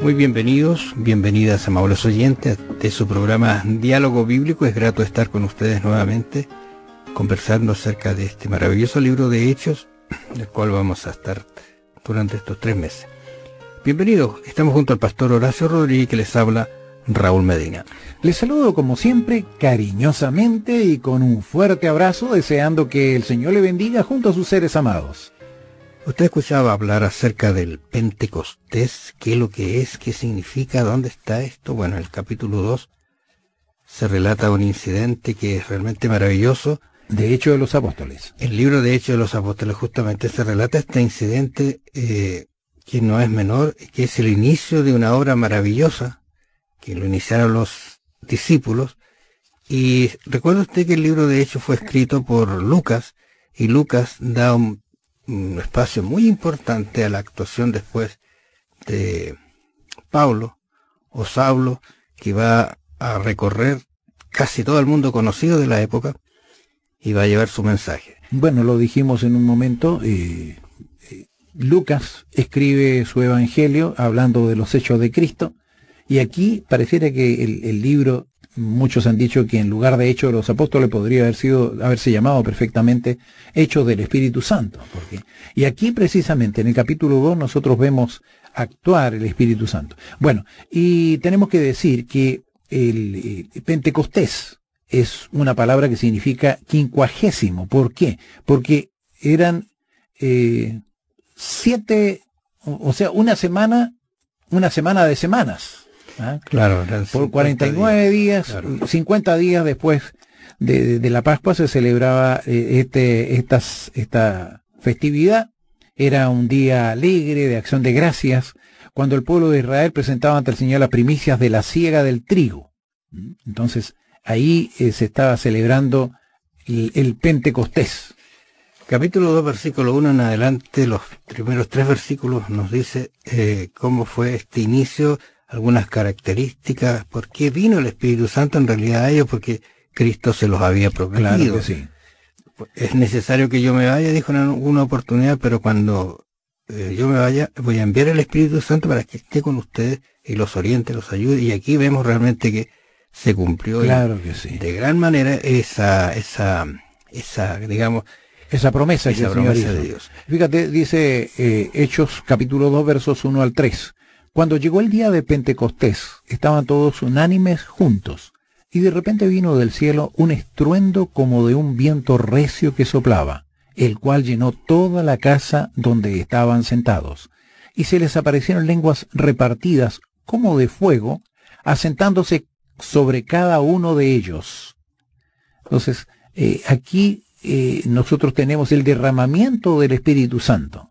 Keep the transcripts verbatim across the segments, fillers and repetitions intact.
Muy bienvenidos, bienvenidas, amables oyentes, de su programa Diálogo Bíblico. Es grato estar con ustedes nuevamente, conversando acerca de este maravilloso libro de Hechos, del cual vamos a estar durante estos tres meses. Bienvenidos, estamos junto al pastor Horacio Rodríguez, que les habla Raúl Medina. Les saludo como siempre, cariñosamente y con un fuerte abrazo, deseando que el Señor le bendiga junto a sus seres amados. Usted escuchaba hablar acerca del Pentecostés, qué es lo que es, qué significa, dónde está esto. Bueno, en el capítulo dos se relata un incidente que es realmente maravilloso. De Hechos de los Apóstoles. El libro de Hechos de los Apóstoles justamente se relata este incidente eh, que no es menor, que es el inicio de una obra maravillosa que lo iniciaron los discípulos. Y recuerda usted que el libro de Hechos fue escrito por Lucas, y Lucas da un un espacio muy importante a la actuación después de Pablo o Saulo, que va a recorrer casi todo el mundo conocido de la época y va a llevar su mensaje. Bueno, lo dijimos en un momento, eh, eh, Lucas escribe su evangelio hablando de los hechos de Cristo, y aquí pareciera que el, el libro, muchos han dicho que en lugar de Hechos de los Apóstoles podría haber sido, haberse llamado perfectamente Hechos del Espíritu Santo. Porque, y aquí precisamente en el capítulo dos nosotros vemos actuar el Espíritu Santo. Bueno, y tenemos que decir que el, el Pentecostés es una palabra que significa quincuagésimo. ¿Por qué? Porque eran eh, siete, o, o sea, una semana, una semana de semanas. ¿Ah? Claro, por cuarenta y nueve días, días claro. cincuenta días después de, de, de la Pascua se celebraba eh, este, estas, esta festividad. Era un día alegre de acción de gracias, cuando el pueblo de Israel presentaba ante el Señor las primicias de la siega del trigo. Entonces ahí eh, se estaba celebrando el, el Pentecostés. Capítulo dos, versículo uno en adelante, los primeros tres versículos nos dice eh, cómo fue este inicio, algunas características, por qué vino el Espíritu Santo en realidad a ellos, porque Cristo se los había prometido. Claro que sí. Es necesario que yo me vaya, dijo en una oportunidad, pero cuando eh, yo me vaya, voy a enviar el Espíritu Santo para que esté con ustedes y los oriente, los ayude, y aquí vemos realmente que se cumplió claro en, que sí. de gran manera esa, esa, esa, digamos, esa promesa, esa que promesa el de Dios. Fíjate, dice eh, Hechos capítulo dos, versos uno al tres. Cuando llegó el día de Pentecostés, estaban todos unánimes juntos, y de repente vino del cielo un estruendo como de un viento recio que soplaba, el cual llenó toda la casa donde estaban sentados, y se les aparecieron lenguas repartidas como de fuego, asentándose sobre cada uno de ellos. Entonces, eh, aquí eh, nosotros tenemos el derramamiento del Espíritu Santo.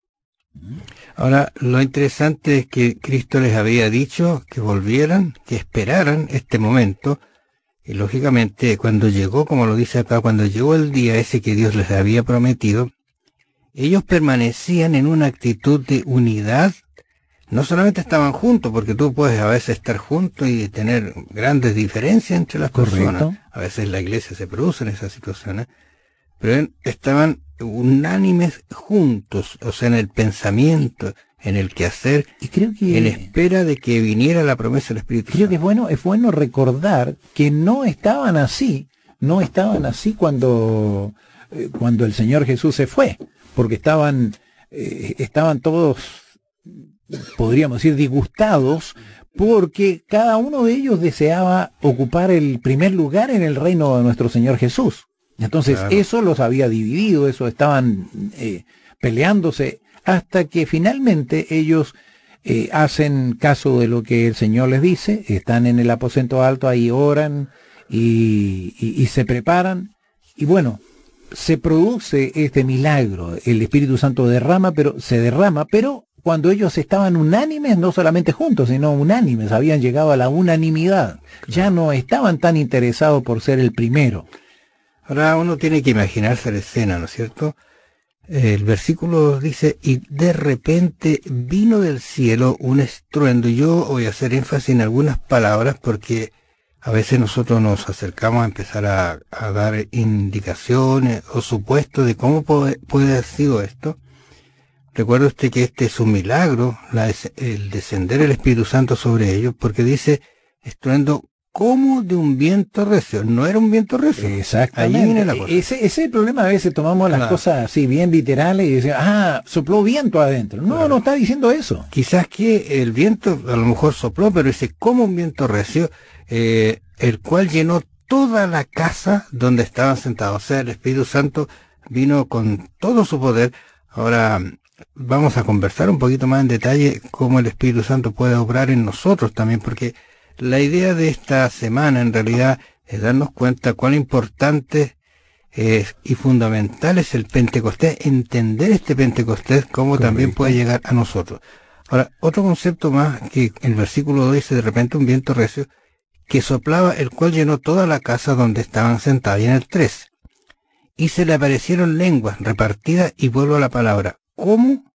Ahora, lo interesante es que Cristo les había dicho que volvieran, que esperaran este momento, y lógicamente cuando llegó, como lo dice acá, cuando llegó el día ese que Dios les había prometido, ellos permanecían en una actitud de unidad. No solamente estaban juntos, porque tú puedes a veces estar juntos y tener grandes diferencias entre las Correcto. personas. A veces en la iglesia se producen esas situaciones, pero estaban unánimes juntos, o sea, en el pensamiento, en el quehacer, y creo que, en espera de que viniera la promesa del Espíritu creo Santo. que es bueno, es bueno recordar que no estaban así, no estaban así cuando, eh, cuando el Señor Jesús se fue, porque estaban, eh, estaban todos, podríamos decir, disgustados, porque cada uno de ellos deseaba ocupar el primer lugar en el reino de nuestro Señor Jesús. Entonces claro. Eso los había dividido, eso estaban eh, peleándose, hasta que finalmente ellos eh, hacen caso de lo que el Señor les dice, están en el aposento alto, ahí oran y, y, y se preparan, y bueno, se produce este milagro, el Espíritu Santo derrama, pero se derrama, pero cuando ellos estaban unánimes, no solamente juntos, sino unánimes, habían llegado a la unanimidad, claro. Ya no estaban tan interesados por ser el primero. Ahora uno tiene que imaginarse la escena, ¿no es cierto? El versículo dice, y de repente vino del cielo un estruendo. Y yo voy a hacer énfasis en algunas palabras porque a veces nosotros nos acercamos a empezar a, a dar indicaciones o supuestos de cómo puede, puede haber sido esto. recuerde usted que este es un milagro, la, el descender el Espíritu Santo sobre ellos, porque dice estruendo como de un viento recio. No era un viento recio. Exactamente. Ahí viene la cosa. Ese, ese es el problema. A veces tomamos las claro. cosas así bien literales y decimos, ah, sopló viento adentro. No, claro. no está diciendo eso. Quizás que el viento a lo mejor sopló, pero dice como un viento recio, eh, el cual llenó toda la casa donde estaban sentados. O sea, el Espíritu Santo vino con todo su poder. Ahora vamos a conversar un poquito más en detalle cómo el Espíritu Santo puede obrar en nosotros también, porque la idea de esta semana en realidad es darnos cuenta cuán importante es y fundamental es el Pentecostés, entender este Pentecostés cómo Correcto. También puede llegar a nosotros. Ahora, otro concepto más que el versículo dos dice de repente un viento recio que soplaba, el cual llenó toda la casa donde estaban sentados. Y en el tres, y se le aparecieron lenguas repartidas, y vuelvo a la palabra, como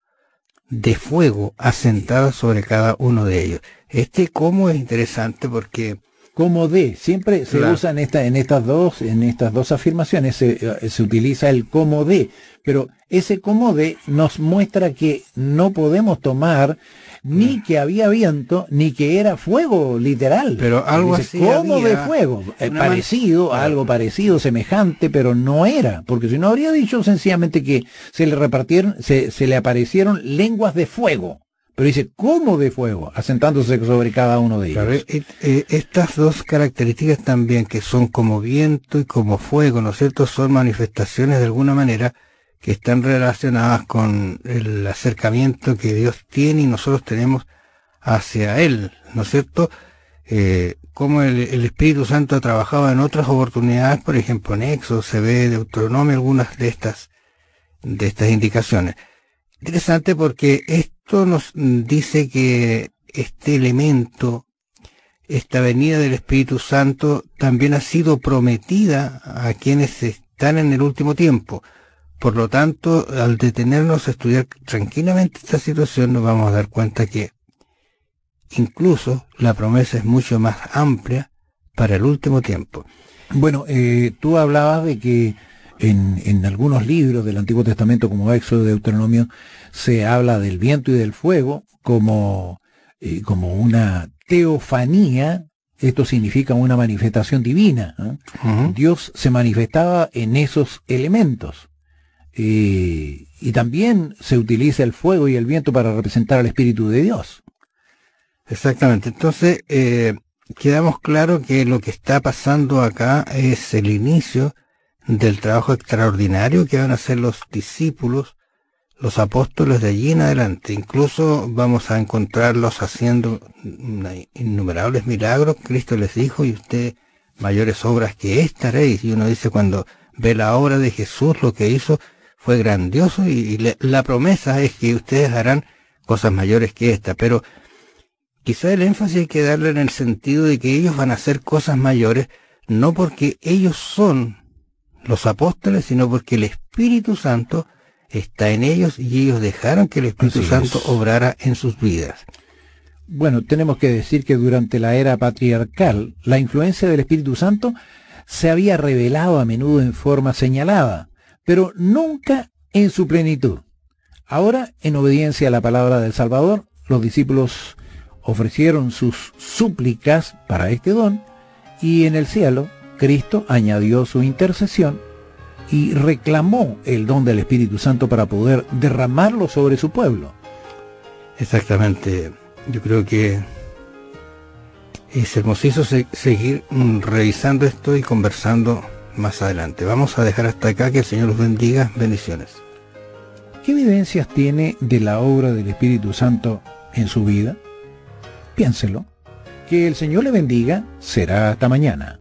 de fuego asentadas sobre cada uno de ellos. Este como es interesante porque como de, siempre se claro. usa en esta, en estas dos, en estas dos afirmaciones se, se utiliza el como de, pero ese como de nos muestra que no podemos tomar ni que había viento, ni que era fuego literal. Pero algo dice, así como de fuego, eh, parecido, man... algo parecido, semejante, pero no era, porque si no habría dicho sencillamente que se le repartieron, se, se le aparecieron lenguas de fuego. Pero dice, ¿cómo de fuego? Asentándose sobre cada uno de ellos. Claro, eh, eh, estas dos características también, que son como viento y como fuego, ¿no es cierto?, son manifestaciones de alguna manera que están relacionadas con el acercamiento que Dios tiene y nosotros tenemos hacia Él, ¿no es cierto? Eh, como el, el Espíritu Santo ha trabajado en otras oportunidades, por ejemplo en Éxodo se ve de Deuteronomio algunas de estas, de estas indicaciones. Interesante porque esto nos dice que este elemento, esta venida del Espíritu Santo, también ha sido prometida a quienes están en el último tiempo. Por lo tanto, al detenernos a estudiar tranquilamente esta situación, nos vamos a dar cuenta que incluso la promesa es mucho más amplia para el último tiempo. Bueno, eh, tú hablabas de que En, en algunos libros del Antiguo Testamento, como Éxodo y Deuteronomio, se habla del viento y del fuego como, eh, como una teofanía. Esto significa una manifestación divina, ¿eh? Uh-huh. Dios se manifestaba en esos elementos. Eh, y también se utiliza el fuego y el viento para representar al Espíritu de Dios. Exactamente. Entonces, eh, quedamos claro que lo que está pasando acá es el inicio del trabajo extraordinario que van a hacer los discípulos, los apóstoles de allí en adelante. Incluso vamos a encontrarlos haciendo innumerables milagros. Cristo les dijo, y usted mayores obras que esta haréis. Y uno dice, cuando ve la obra de Jesús, lo que hizo fue grandioso, y, y le, la promesa es que ustedes harán cosas mayores que esta. Pero quizá el énfasis hay que darle en el sentido de que ellos van a hacer cosas mayores, no porque ellos son los apóstoles, sino porque el Espíritu Santo está en ellos y ellos dejaron que el Espíritu Así Santo es. obrara en sus vidas. Bueno, tenemos que decir que durante la era patriarcal, la influencia del Espíritu Santo se había revelado a menudo en forma señalada, pero nunca en su plenitud. Ahora, en obediencia a la palabra del Salvador, los discípulos ofrecieron sus súplicas para este don, y en el cielo Cristo añadió su intercesión y reclamó el don del Espíritu Santo para poder derramarlo sobre su pueblo. Exactamente. Yo creo que es hermosísimo se- seguir mm, revisando esto y conversando más adelante. Vamos a dejar hasta acá, que el Señor los bendiga. Bendiciones. ¿Qué evidencias tiene de la obra del Espíritu Santo en su vida? Piénselo. Que el Señor le bendiga. Será hasta mañana.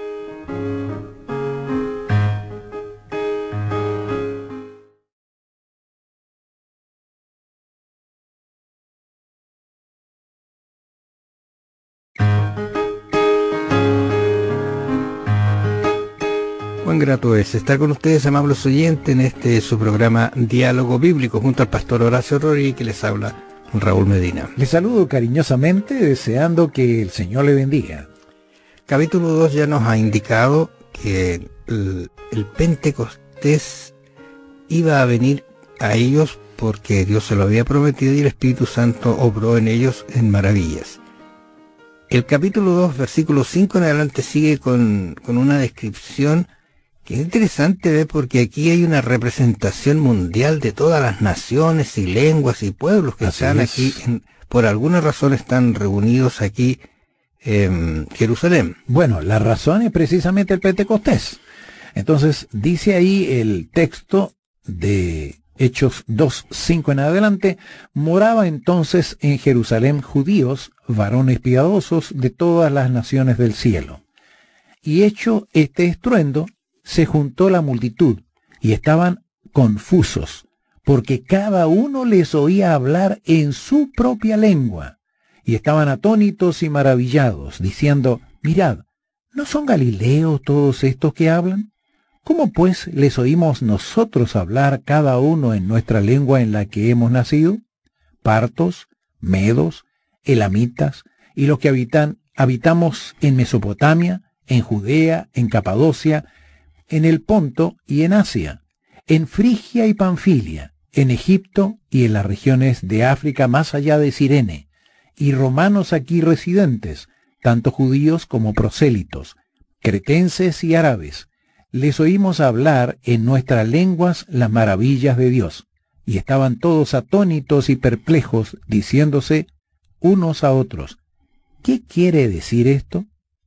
Cuán grato es estar con ustedes, amables oyentes, en este su programa Diálogo Bíblico, junto al pastor Horacio Rodríguez, que les habla Raúl Medina. Les saludo cariñosamente, deseando que el Señor le bendiga. Capítulo dos ya nos ha indicado que el, el Pentecostés iba a venir a ellos porque Dios se lo había prometido y el Espíritu Santo obró en ellos en maravillas. El capítulo dos, versículo cinco en adelante sigue con, con una descripción que es interesante ver, porque aquí hay una representación mundial de todas las naciones y lenguas y pueblos que Así están es. aquí, en, por alguna razón están reunidos aquí en Jerusalén. Bueno, la razón es precisamente el Pentecostés. Entonces, dice ahí el texto de Hechos dos, cinco en adelante: moraba entonces en Jerusalén judíos, varones piadosos de todas las naciones del cielo. Y hecho este estruendo, se juntó la multitud, y estaban confusos, porque cada uno les oía hablar en su propia lengua, y estaban atónitos y maravillados, diciendo: mirad, ¿no son galileos todos estos que hablan? ¿Cómo pues les oímos nosotros hablar cada uno en nuestra lengua en la que hemos nacido? Partos, medos, elamitas, y los que habitan, habitamos en Mesopotamia, en Judea, en Capadocia, en el Ponto y en Asia, en Frigia y Panfilia, en Egipto y en las regiones de África más allá de Cirene, y romanos aquí residentes, tanto judíos como prosélitos, cretenses y árabes. Les oímos hablar en nuestras lenguas las maravillas de Dios, y estaban todos atónitos y perplejos, diciéndose unos a otros: ¿qué quiere decir esto?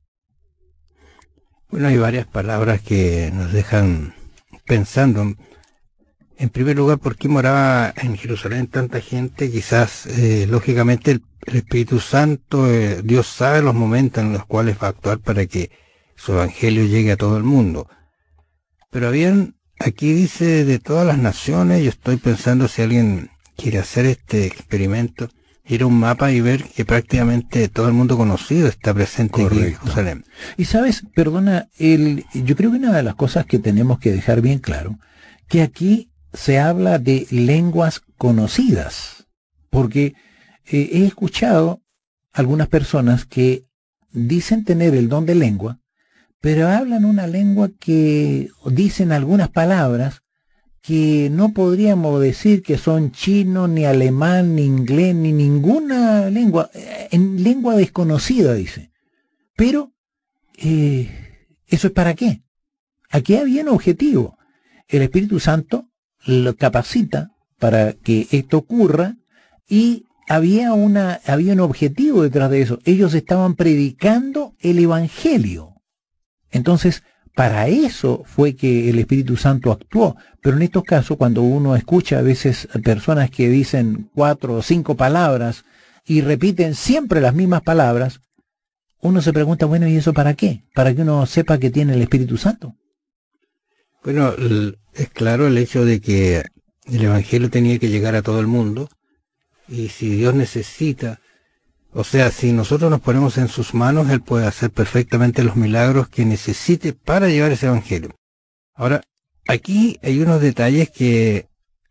Bueno, hay varias palabras que nos dejan pensando. En primer lugar, ¿por qué moraba en Jerusalén tanta gente? Quizás, eh, lógicamente, el, el Espíritu Santo, eh, Dios sabe los momentos en los cuales va a actuar para que su evangelio llegue a todo el mundo. Pero habían, aquí dice, de todas las naciones. Yo estoy pensando, si alguien quiere hacer este experimento, ir a un mapa y ver que prácticamente todo el mundo conocido está presente. Correcto. Aquí en Jerusalén. Y sabes, perdona, el, yo creo que una de las cosas que tenemos que dejar bien claro, que aquí se habla de lenguas conocidas, porque eh, he escuchado algunas personas que dicen tener el don de lengua, pero hablan una lengua que dicen algunas palabras que no podríamos decir que son chino, ni alemán, ni inglés, ni ninguna lengua, en lengua desconocida, dice. Pero, eh, ¿eso es para qué? Aquí había un objetivo. El Espíritu Santo lo capacita para que esto ocurra, y había una, había un objetivo detrás de eso. Ellos estaban predicando el Evangelio. Entonces, para eso fue que el Espíritu Santo actuó. Pero en estos casos, cuando uno escucha a veces personas que dicen cuatro o cinco palabras y repiten siempre las mismas palabras, uno se pregunta, bueno, ¿y eso para qué? ¿Para que uno sepa que tiene el Espíritu Santo? Bueno, es claro el hecho de que el Evangelio tenía que llegar a todo el mundo, y si Dios necesita, o sea, si nosotros nos ponemos en sus manos, Él puede hacer perfectamente los milagros que necesite para llevar ese Evangelio. Ahora, aquí hay unos detalles que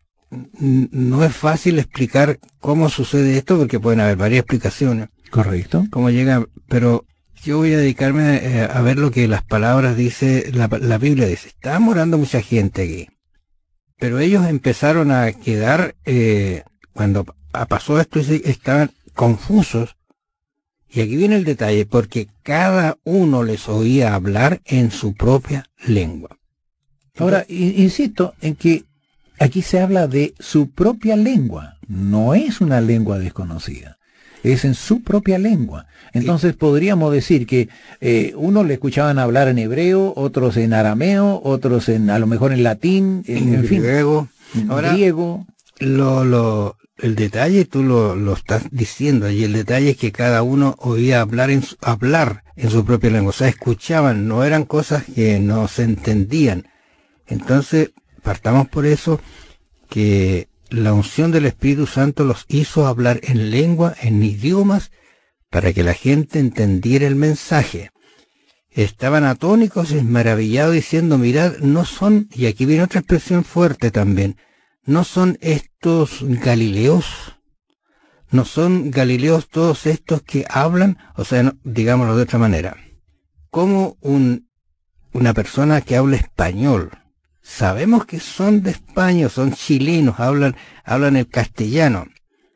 no es fácil explicar cómo sucede esto, porque pueden haber varias explicaciones. Correcto. Cómo llega, pero yo voy a dedicarme a, a ver lo que las palabras dice, la, la Biblia dice. Estaba morando mucha gente aquí, pero ellos empezaron a quedar, eh, cuando pasó esto, estaban confusos. Y aquí viene el detalle, porque cada uno les oía hablar en su propia lengua. Ahora, insisto en que aquí se habla de su propia lengua, no es una lengua desconocida, es en su propia lengua. Entonces podríamos decir que eh, unos le escuchaban hablar en hebreo, otros en arameo, otros en, a lo mejor en latín, en, en griego. Fin, en Ahora, griego. Lo, lo, el detalle, tú lo, lo estás diciendo, y el detalle es que cada uno oía hablar en su, hablar en su propia lengua, o sea, escuchaban, no eran cosas que no se entendían. Entonces, partamos por eso, que la unción del Espíritu Santo los hizo hablar en lengua, en idiomas, para que la gente entendiera el mensaje. Estaban atónicos y maravillados, diciendo, mirad, no son, y aquí viene otra expresión fuerte también, no son estos galileos, no son galileos todos estos que hablan, o sea, no, digámoslo de otra manera, como un, una persona que habla español sabemos que son de España, son chilenos, hablan, hablan el castellano.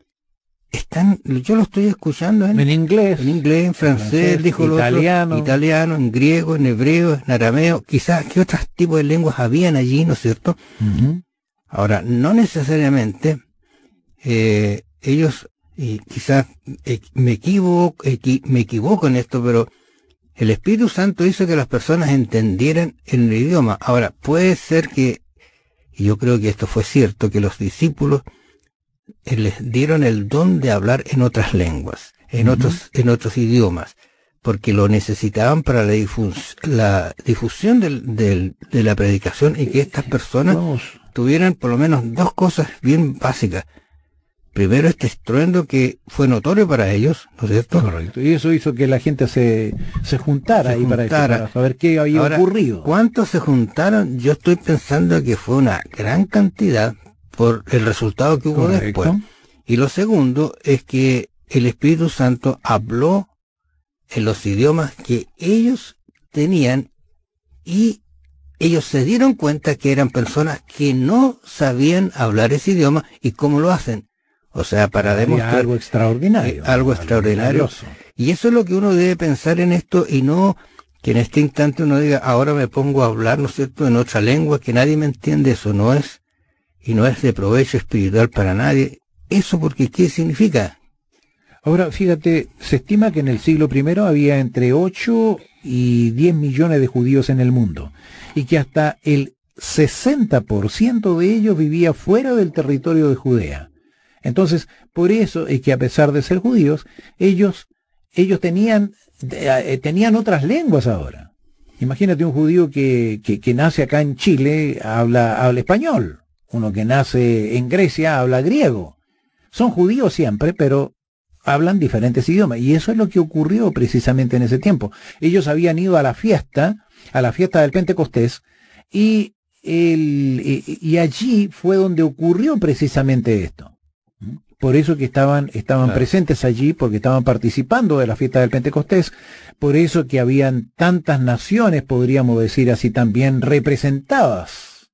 Están, yo lo estoy escuchando en, en inglés, en inglés, en francés, francés dijo el italiano, otro, italiano, en griego, en hebreo, en arameo, quizás qué otros tipos de lenguas habían allí, ¿no es cierto? Uh-huh. Ahora, no necesariamente eh, ellos, y quizás eh, me equivoco, equi, me equivoco en esto, pero el Espíritu Santo hizo que las personas entendieran el idioma. Ahora, puede ser que, y yo creo que esto fue cierto, que los discípulos les dieron el don de hablar en otras lenguas, en uh-huh. otros en otros idiomas, porque lo necesitaban para la, difus, la difusión del, del, de la predicación, y que estas personas Vamos. tuvieran por lo menos dos cosas bien básicas. Primero, este estruendo que fue notorio para ellos, ¿no es cierto? Correcto. Y eso hizo que la gente se, se juntara se ahí juntara. Para, para saber qué había Ahora, ocurrido. ¿cuántos se juntaron? Yo estoy pensando que fue una gran cantidad, por el resultado que hubo Correcto. después. Y lo segundo es que el Espíritu Santo habló en los idiomas que ellos tenían, y ellos se dieron cuenta que eran personas que no sabían hablar ese idioma. ¿Y cómo lo hacen? O sea, para Había demostrar algo extraordinario. Eh, algo, algo extraordinario. Maravilloso. Y eso es lo que uno debe pensar en esto, y no que en este instante uno diga, ahora me pongo a hablar, ¿no es cierto?, en otra lengua, que nadie me entiende. Eso no es, y no es de provecho espiritual para nadie. Eso, porque ¿qué significa? Ahora, fíjate, se estima que en el siglo primero había entre ocho y diez millones de judíos en el mundo, y que hasta el sesenta por ciento de ellos vivía fuera del territorio de Judea. Entonces, por eso es que a pesar de ser judíos, ellos, ellos tenían, eh, tenían otras lenguas ahora. Imagínate un judío que, que, que nace acá en Chile, habla, habla español. Uno que nace en Grecia habla griego. Son judíos siempre, pero hablan diferentes idiomas. Y eso es lo que ocurrió precisamente en ese tiempo. Ellos habían ido a la fiesta, a la fiesta del Pentecostés, y, el, y, y allí fue donde ocurrió precisamente esto. Por eso que estaban, estaban claro. presentes allí, porque estaban participando de la fiesta del Pentecostés. Por eso que habían tantas naciones, podríamos decir así también, representadas.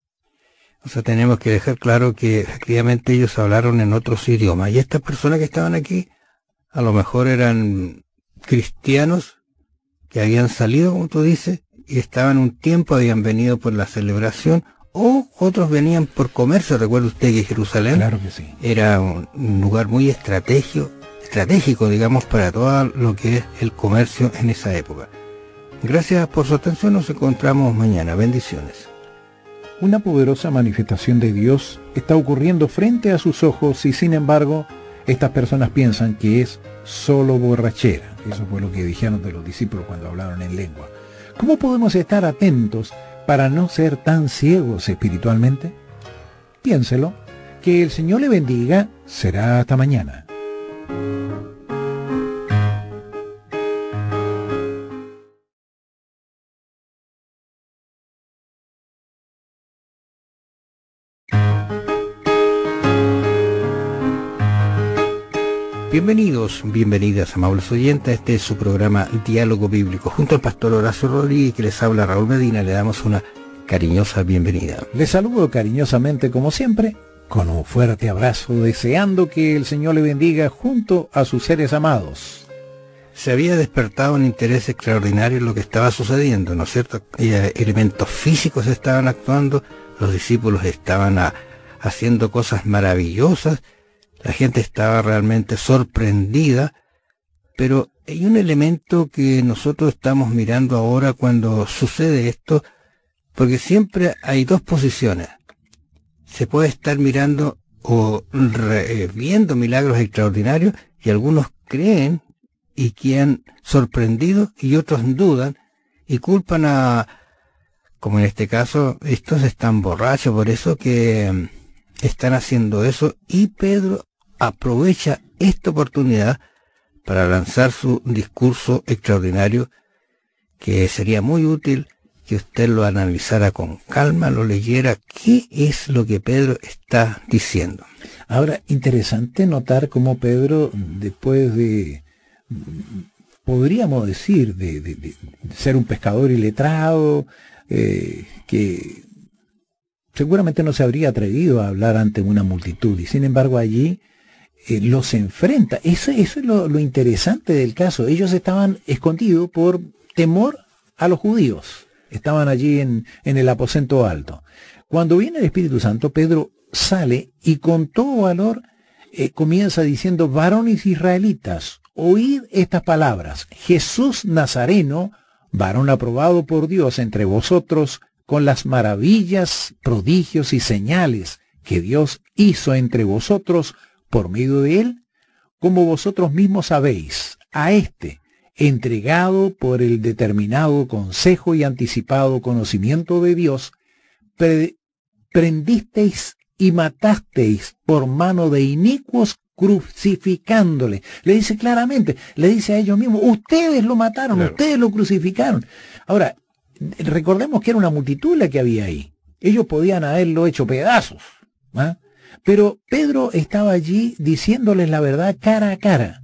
O sea, tenemos que dejar claro que efectivamente ellos hablaron en otros idiomas. Y estas personas que estaban aquí, a lo mejor eran cristianos que habían salido, como tú dices, y estaban un tiempo, habían venido por la celebración, o otros venían por comercio. Recuerda usted que Jerusalén claro que sí. era un, un lugar muy estratégico, estratégico, digamos, para todo lo que es el comercio en esa época. Gracias por su atención, nos encontramos mañana. Bendiciones. Una poderosa manifestación de Dios está ocurriendo frente a sus ojos, y sin embargo, estas personas piensan que es solo borrachera. Eso fue lo que dijeron de los discípulos cuando hablaron en lengua. ¿Cómo podemos estar atentos para no ser tan ciegos espiritualmente? Piénselo. Que el Señor le bendiga. Será hasta mañana. Bienvenidos, bienvenidas, amables oyentes. Este es su programa Diálogo Bíblico. Junto al pastor Horacio Rodríguez, que les habla Raúl Medina, le damos una cariñosa bienvenida. Les saludo cariñosamente, como siempre, con un fuerte abrazo, deseando que el Señor le bendiga junto a sus seres amados. Se había despertado un interés extraordinario en lo que estaba sucediendo, ¿no es cierto? Y, eh, elementos físicos estaban actuando, los discípulos estaban a, haciendo cosas maravillosas. La gente estaba realmente sorprendida, pero hay un elemento que nosotros estamos mirando ahora cuando sucede esto, porque siempre hay dos posiciones. Se puede estar mirando o re, viendo milagros extraordinarios, y algunos creen y quedan sorprendidos, y otros dudan y culpan a, como en este caso, estos están borrachos, por eso que están haciendo eso. Y Pedro aprovecha esta oportunidad para lanzar su discurso extraordinario, que sería muy útil que usted lo analizara con calma, lo leyera, qué es lo que Pedro está diciendo. Ahora, interesante notar cómo Pedro, después de, podríamos decir, de, de, de ser un pescador iletrado, eh, que seguramente no se habría atrevido a hablar ante una multitud, y sin embargo allí eh, los enfrenta. Eso, eso es lo, lo interesante del caso. Ellos estaban escondidos por temor a los judíos. Estaban allí en, en el aposento alto. Cuando viene el Espíritu Santo, Pedro sale y con todo valor eh, comienza diciendo: varones israelitas, oíd estas palabras. Jesús Nazareno, varón aprobado por Dios entre vosotros, con las maravillas, prodigios y señales que Dios hizo entre vosotros por medio de él, como vosotros mismos sabéis, a éste, entregado por el determinado consejo y anticipado conocimiento de Dios, pre prendisteis y matasteis por mano de inicuos, crucificándole. Le dice claramente, le dice a ellos mismos: ustedes lo mataron, claro. Ustedes lo crucificaron. Ahora, recordemos que era una multitud la que había ahí. Ellos podían haberlo hecho pedazos, ¿ah? Pero Pedro estaba allí diciéndoles la verdad cara a cara.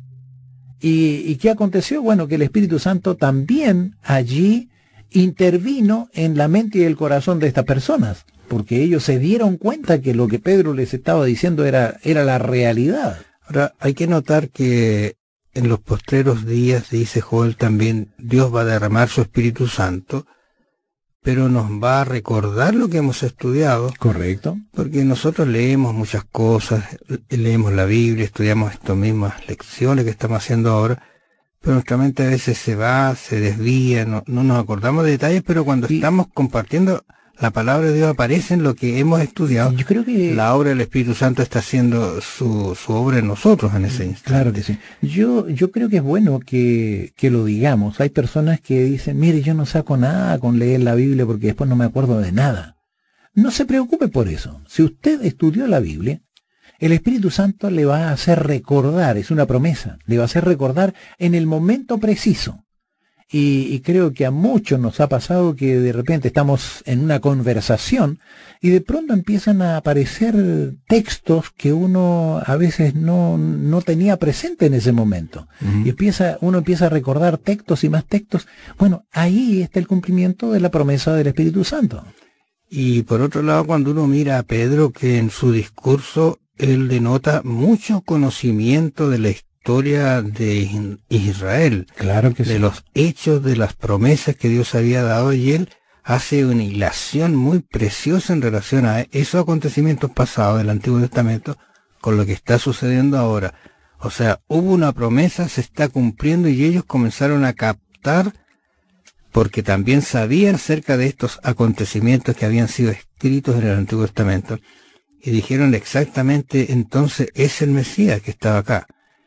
¿Y, ¿Y qué aconteció? Bueno, que el Espíritu Santo también allí intervino en la mente y el corazón de estas personas, porque ellos se dieron cuenta que lo que Pedro les estaba diciendo era, era la realidad. Ahora, hay que notar que en los postreros días, dice Joel también, Dios va a derramar su Espíritu Santo, pero nos va a recordar lo que hemos estudiado. Correcto. Porque nosotros leemos muchas cosas, leemos la Biblia, estudiamos estas mismas lecciones que estamos haciendo ahora, pero nuestra mente a veces se va, se desvía, no, no nos acordamos de detalles, pero cuando sí. estamos compartiendo la palabra de Dios aparece en lo que hemos estudiado. Yo creo que la obra del Espíritu Santo está haciendo su, su obra en nosotros en ese instante. Claro que sí. Yo, yo creo que es bueno que, que lo digamos. Hay personas que dicen: mire, yo no saco nada con leer la Biblia porque después no me acuerdo de nada. No se preocupe por eso. Si usted estudió la Biblia, el Espíritu Santo le va a hacer recordar, es una promesa, le va a hacer recordar en el momento preciso. Y, y creo que a muchos nos ha pasado que de repente estamos en una conversación y de pronto empiezan a aparecer textos que uno a veces no, no tenía presente en ese momento. Uh-huh. Y empieza, uno empieza a recordar textos y más textos. Bueno, ahí está el cumplimiento de la promesa del Espíritu Santo. Y por otro lado, cuando uno mira a Pedro, que en su discurso él denota mucho conocimiento de la historia historia de Israel, claro que de sí. los hechos, de las promesas que Dios había dado, y él hace una hilación muy preciosa en relación a esos acontecimientos pasados del Antiguo Testamento con lo que está sucediendo ahora. O sea, hubo una promesa, se está cumpliendo, y ellos comenzaron a captar, porque también sabían acerca de estos acontecimientos que habían sido escritos en el Antiguo Testamento, y dijeron exactamente: entonces es el Mesías que estaba acá.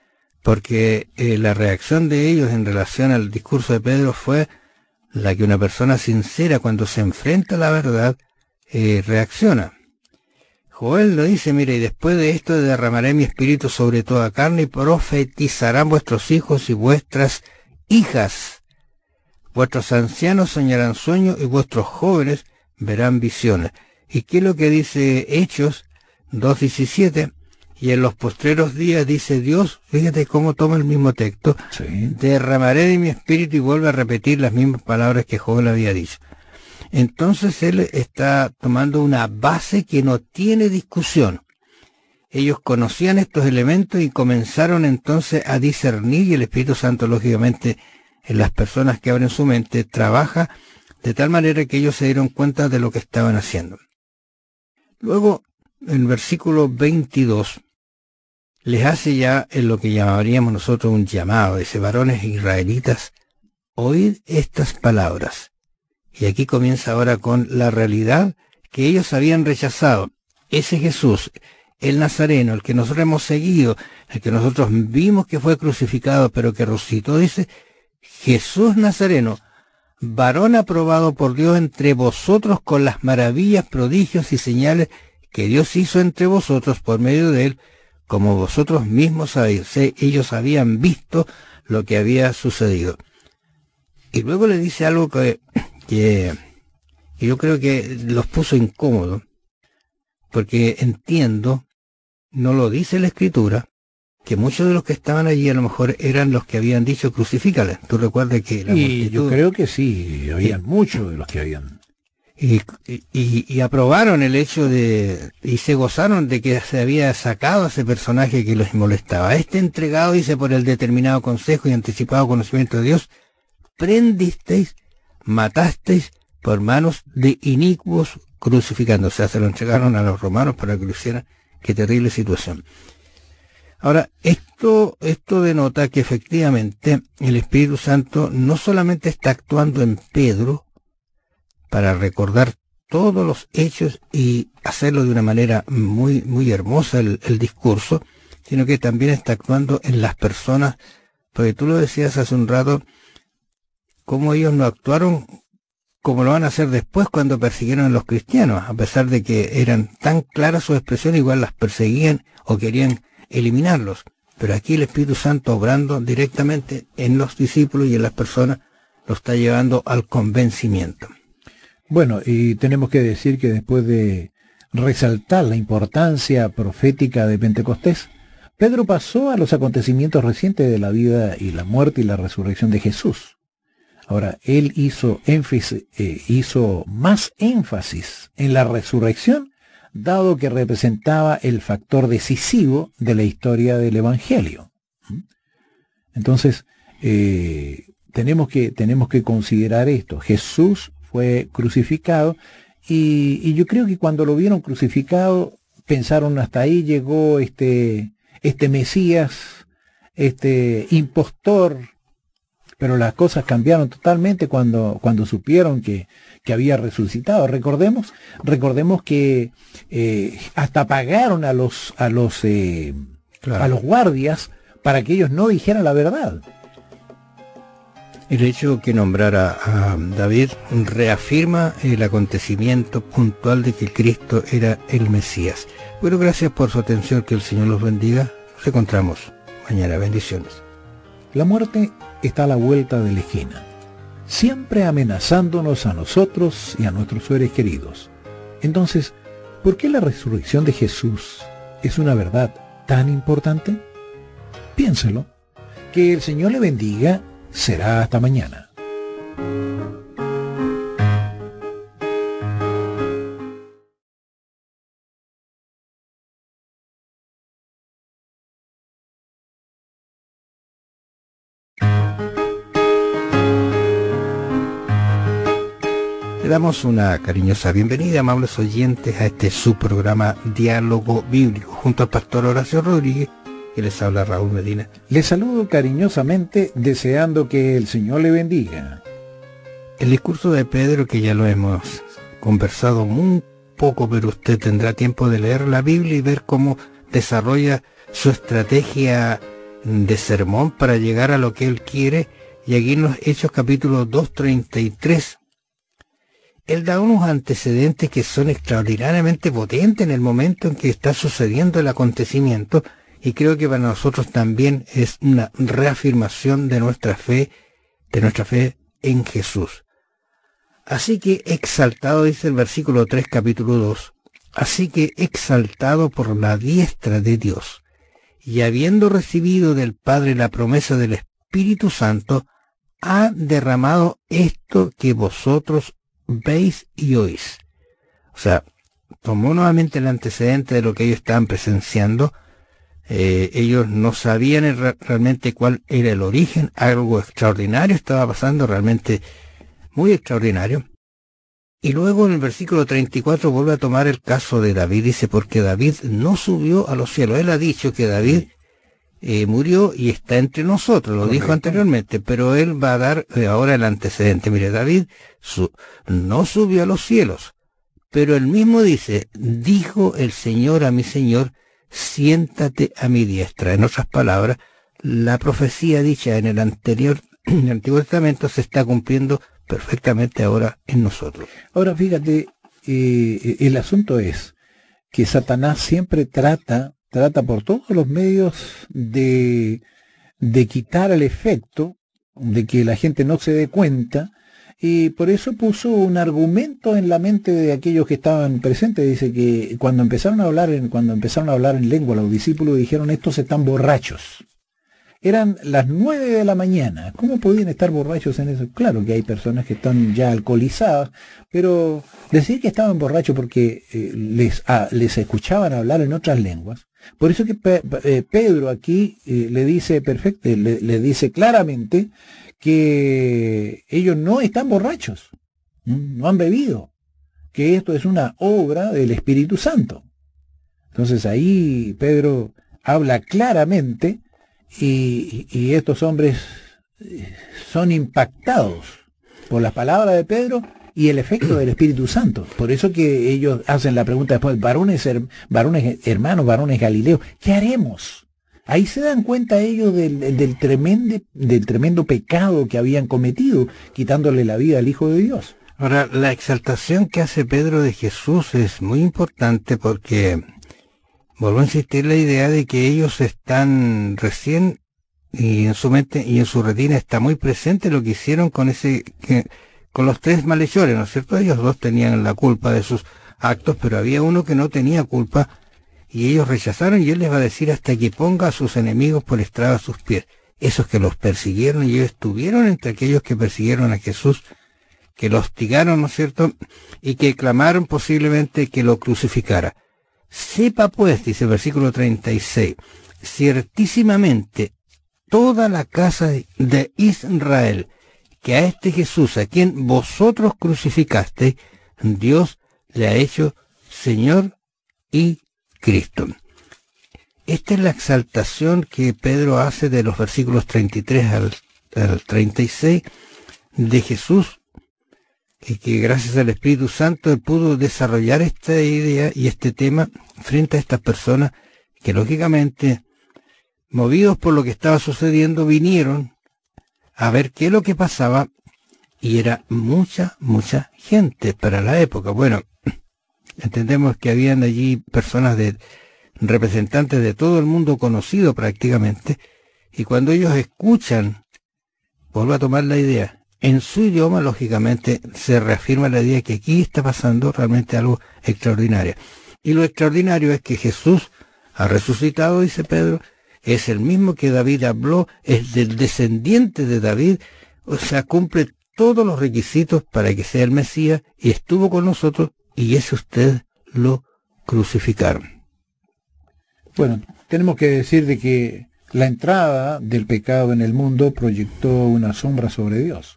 Porque eh, la reacción de ellos en relación al discurso de Pedro fue la que una persona sincera, cuando se enfrenta a la verdad, eh, reacciona. Joel lo dice: mire, y después de esto derramaré mi espíritu sobre toda carne, y profetizarán vuestros hijos y vuestras hijas. Vuestros ancianos soñarán sueños, y vuestros jóvenes verán visiones. ¿Y qué es lo que dice Hechos dos diecisiete? Y en los postreros días, dice Dios, fíjate cómo toma el mismo texto, sí. derramaré de mi espíritu, y vuelve a repetir las mismas palabras que Joel había dicho. Entonces él está tomando una base que no tiene discusión. Ellos conocían estos elementos y comenzaron entonces a discernir, y el Espíritu Santo, lógicamente, en las personas que abren su mente, trabaja de tal manera que ellos se dieron cuenta de lo que estaban haciendo. Luego, en el versículo veintidós, les hace ya en lo que llamaríamos nosotros un llamado. Dice: varones israelitas, oíd estas palabras. Y aquí comienza ahora con la realidad que ellos habían rechazado. Ese Jesús, el Nazareno, el que nosotros hemos seguido, el que nosotros vimos que fue crucificado pero que resucitó, dice: Jesús Nazareno, varón aprobado por Dios entre vosotros con las maravillas, prodigios y señales que Dios hizo entre vosotros por medio de él, como vosotros mismos sabéis. Ellos habían visto lo que había sucedido. Y luego le dice algo que, que, que yo creo que los puso incómodos, porque entiendo, no lo dice la Escritura, que muchos de los que estaban allí a lo mejor eran los que habían dicho: crucifícale. Tú recuerdas que la y multitud, yo creo que sí, habían muchos de los que habían. Y, y, y aprobaron el hecho de, y se gozaron de que se había sacado a ese personaje que los molestaba. Este entregado, dice, por el determinado consejo y anticipado conocimiento de Dios, prendisteis, matasteis por manos de inicuos crucificando. O sea, se lo entregaron a los romanos para que lo hicieran. Qué terrible situación. Ahora, esto, esto denota que efectivamente el Espíritu Santo no solamente está actuando en Pedro para recordar todos los hechos y hacerlo de una manera muy, muy hermosa el, el discurso, sino que también está actuando en las personas, porque tú lo decías hace un rato, cómo ellos no actuaron como lo van a hacer después cuando persiguieron a los cristianos, a pesar de que eran tan claras sus expresiones, igual las perseguían o querían eliminarlos. Pero aquí el Espíritu Santo, obrando directamente en los discípulos y en las personas, lo está llevando al convencimiento. Bueno, y tenemos que decir que después de resaltar la importancia profética de Pentecostés, Pedro pasó a los acontecimientos recientes de la vida y la muerte y la resurrección de Jesús. Ahora, él hizo, énfasis, eh, hizo más énfasis en la resurrección, dado que representaba el factor decisivo de la historia del Evangelio. Entonces, eh, tenemos que, tenemos que considerar esto. Jesús fue crucificado y, y yo creo que cuando lo vieron crucificado pensaron hasta ahí llegó este, este Mesías, este impostor, pero las cosas cambiaron totalmente cuando, cuando supieron que, que había resucitado. Recordemos, recordemos que eh, hasta pagaron a los, a los, eh, claro. a los guardias para que ellos no dijeran la verdad. El hecho que nombrara a David reafirma el acontecimiento puntual de que Cristo era el Mesías. Bueno, gracias por su atención, que el Señor los bendiga. Nos encontramos mañana. Bendiciones. La muerte está a la vuelta de la esquina, siempre amenazándonos a nosotros y a nuestros seres queridos. Entonces, ¿por qué la resurrección de Jesús es una verdad tan importante? Piénselo. Que el Señor le bendiga. Será hasta mañana. Le damos una cariñosa bienvenida, amables oyentes, a este subprograma Diálogo Bíblico, junto al pastor Horacio Rodríguez, que les habla Raúl Medina. Les saludo cariñosamente, deseando que el Señor le bendiga. El discurso de Pedro, que ya lo hemos conversado muy poco, pero usted tendrá tiempo de leer la Biblia y ver cómo desarrolla su estrategia de sermón para llegar a lo que él quiere. Y aquí en los Hechos capítulo dos, treinta y tres, él da unos antecedentes que son extraordinariamente potentes en el momento en que está sucediendo el acontecimiento. Y creo que para nosotros también es una reafirmación de nuestra fe, de nuestra fe en Jesús. Así que exaltado, dice el versículo tres, capítulo dos, así que exaltado por la diestra de Dios, y habiendo recibido del Padre la promesa del Espíritu Santo, ha derramado esto que vosotros veis y oís. O sea, tomó nuevamente el antecedente de lo que ellos estaban presenciando. Eh, ellos no sabían el, realmente cuál era el origen. Algo extraordinario estaba pasando, realmente muy extraordinario. Y luego en el versículo treinta y cuatro vuelve a tomar el caso de David. Dice, porque David no subió a los cielos. Él ha dicho que David eh, murió y está entre nosotros, lo Correcto. Dijo anteriormente, pero él va a dar eh, ahora el antecedente. Mire, David su, no subió a los cielos, pero él mismo dice, dijo el Señor a mi Señor, siéntate a mi diestra. En otras palabras, la profecía dicha en el anterior, en el Antiguo Testamento, se está cumpliendo perfectamente ahora en nosotros. Ahora fíjate, eh, el asunto es que Satanás siempre trata, trata por todos los medios de, de quitar el efecto, de que la gente no se dé cuenta, y por eso puso un argumento en la mente de aquellos que estaban presentes. Dice que cuando empezaron a hablar en, cuando empezaron a hablar en lengua, los discípulos dijeron, estos están borrachos. Eran las nueve de la mañana. ¿Cómo podían estar borrachos en eso? Claro que hay personas que están ya alcoholizadas, pero decir que estaban borrachos porque eh, les, ah, les escuchaban hablar en otras lenguas. Por eso que Pe eh, Pedro aquí eh, le dice perfecto, le, le dice claramente que ellos no están borrachos, no han bebido, que esto es una obra del Espíritu Santo. Entonces ahí Pedro habla claramente y, y estos hombres son impactados por las palabras de Pedro y el efecto del Espíritu Santo. Por eso que ellos hacen la pregunta después, varones, her, varones hermanos, varones Galileos, ¿qué haremos? Ahí se dan cuenta ellos del, del, tremendo, del tremendo pecado que habían cometido, quitándole la vida al Hijo de Dios. Ahora, la exaltación que hace Pedro de Jesús es muy importante porque, vuelvo a insistir, la idea de que ellos están recién, y en su mente y en su retina está muy presente lo que hicieron con ese, que, con los tres malhechores, ¿no es cierto? Ellos dos tenían la culpa de sus actos, pero había uno que no tenía culpa, y ellos rechazaron, y él les va a decir hasta que ponga a sus enemigos por estrado a sus pies. Esos que los persiguieron, y ellos estuvieron entre aquellos que persiguieron a Jesús, que lo hostigaron, ¿no es cierto?, y que clamaron posiblemente que lo crucificara. Sepa pues, dice el versículo treinta y seis, ciertísimamente toda la casa de Israel, que a este Jesús, a quien vosotros crucificasteis, Dios le ha hecho Señor y Cristo. Esta es la exaltación que Pedro hace de los versículos treinta y tres al, al treinta y seis de Jesús, y que gracias al Espíritu Santo él pudo desarrollar esta idea y este tema frente a estas personas que lógicamente, movidos por lo que estaba sucediendo, vinieron a ver qué es lo que pasaba, y era mucha, mucha gente para la época. Bueno, entendemos que habían allí personas de representantes de todo el mundo conocido prácticamente, y cuando ellos escuchan, vuelvo a tomar la idea, en su idioma, lógicamente, se reafirma la idea que aquí está pasando realmente algo extraordinario. Y lo extraordinario es que Jesús ha resucitado, dice Pedro, es el mismo que David habló, es del descendiente de David, o sea, cumple todos los requisitos para que sea el Mesías, y estuvo con nosotros, y ese ustedes lo crucificaron. Bueno, tenemos que decir de que la entrada del pecado en el mundo proyectó una sombra sobre Dios.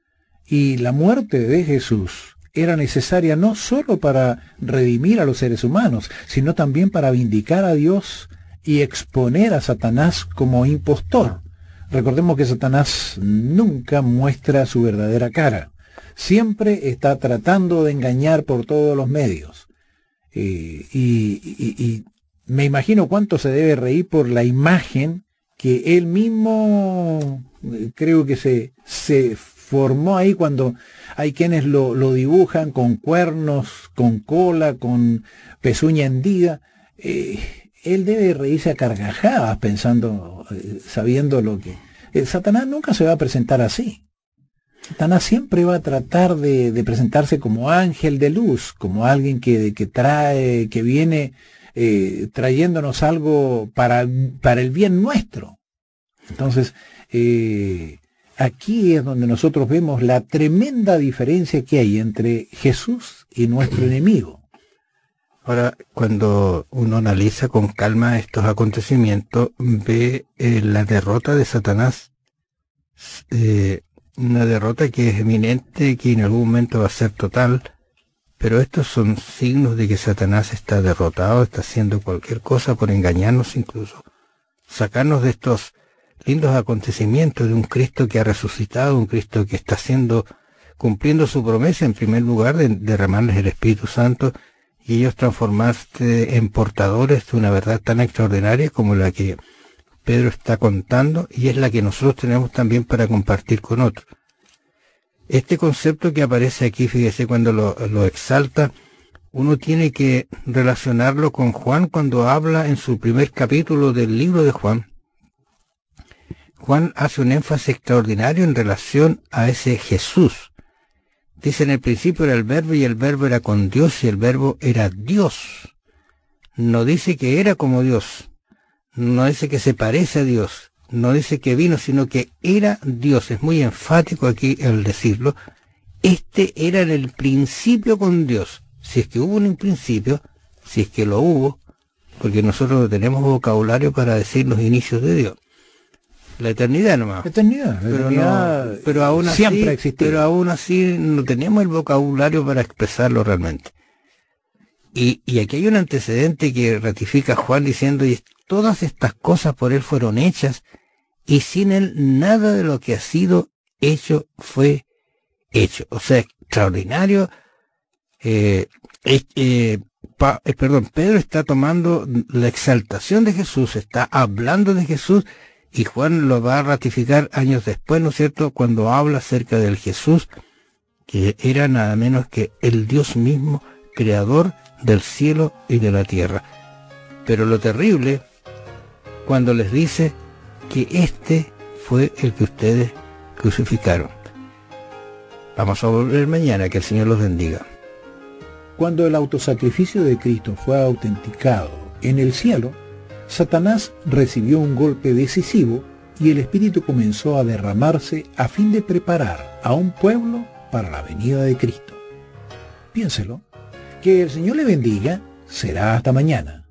Y la muerte de Jesús era necesaria no solo para redimir a los seres humanos, sino también para vindicar a Dios y exponer a Satanás como impostor. Recordemos que Satanás nunca muestra su verdadera cara. Siempre está tratando de engañar por todos los medios. Eh, y, y, y me imagino cuánto se debe reír por la imagen que él mismo, eh, creo que se, se formó ahí cuando hay quienes lo, lo dibujan con cuernos, con cola, con pezuña hendida. Eh, él debe reírse a carcajadas pensando, eh, sabiendo lo que... Eh, Satanás nunca se va a presentar así. Satanás siempre va a tratar de, de presentarse como ángel de luz, como alguien que, que trae, que viene eh, trayéndonos algo para, para el bien nuestro. Entonces, eh, aquí es donde nosotros vemos la tremenda diferencia que hay entre Jesús y nuestro enemigo. Ahora, cuando uno analiza con calma estos acontecimientos, ve eh, la derrota de Satanás, eh, una derrota que es eminente, que en algún momento va a ser total, pero estos son signos de que Satanás está derrotado, está haciendo cualquier cosa por engañarnos, incluso sacarnos de estos lindos acontecimientos de un Cristo que ha resucitado, un Cristo que está haciendo, cumpliendo su promesa en primer lugar de derramarles el Espíritu Santo, y ellos transformarse en portadores de una verdad tan extraordinaria como la que Pedro está contando, y es la que nosotros tenemos también para compartir con otros. Este concepto que aparece aquí, fíjese, cuando lo, lo exalta, uno tiene que relacionarlo con Juan cuando habla en su primer capítulo del libro de Juan. Juan hace un énfasis extraordinario en relación a ese Jesús. Dice, en el principio era el verbo, y el verbo era con Dios, y el verbo era Dios. No dice que era como Dios, no dice que se parece a Dios, no dice que vino, sino que era Dios. Es muy enfático aquí al decirlo. Este era en el principio con Dios. Si es que hubo un principio, si es que lo hubo, porque nosotros no tenemos vocabulario para decir los inicios de Dios. La eternidad nomás. La eternidad, la pero, eternidad no, pero aún así, siempre ha existido. Pero aún así no tenemos el vocabulario para expresarlo realmente. Y, y aquí hay un antecedente que ratifica Juan diciendo, y todas estas cosas por él fueron hechas, y sin él nada de lo que ha sido hecho fue hecho. O sea, extraordinario. Eh, eh, eh, pa, eh, perdón, Pedro está tomando la exaltación de Jesús, está hablando de Jesús, y Juan lo va a ratificar años después, ¿no es cierto?, cuando habla acerca del Jesús, que era nada menos que el Dios mismo, creador del cielo y de la tierra. Pero lo terrible, cuando les dice que este fue el que ustedes crucificaron. Vamos a volver mañana, que el Señor los bendiga. Cuando el autosacrificio de Cristo fue autenticado en el cielo, Satanás recibió un golpe decisivo y el Espíritu comenzó a derramarse a fin de preparar a un pueblo para la venida de Cristo. Piénselo. Que el Señor le bendiga. Será hasta mañana.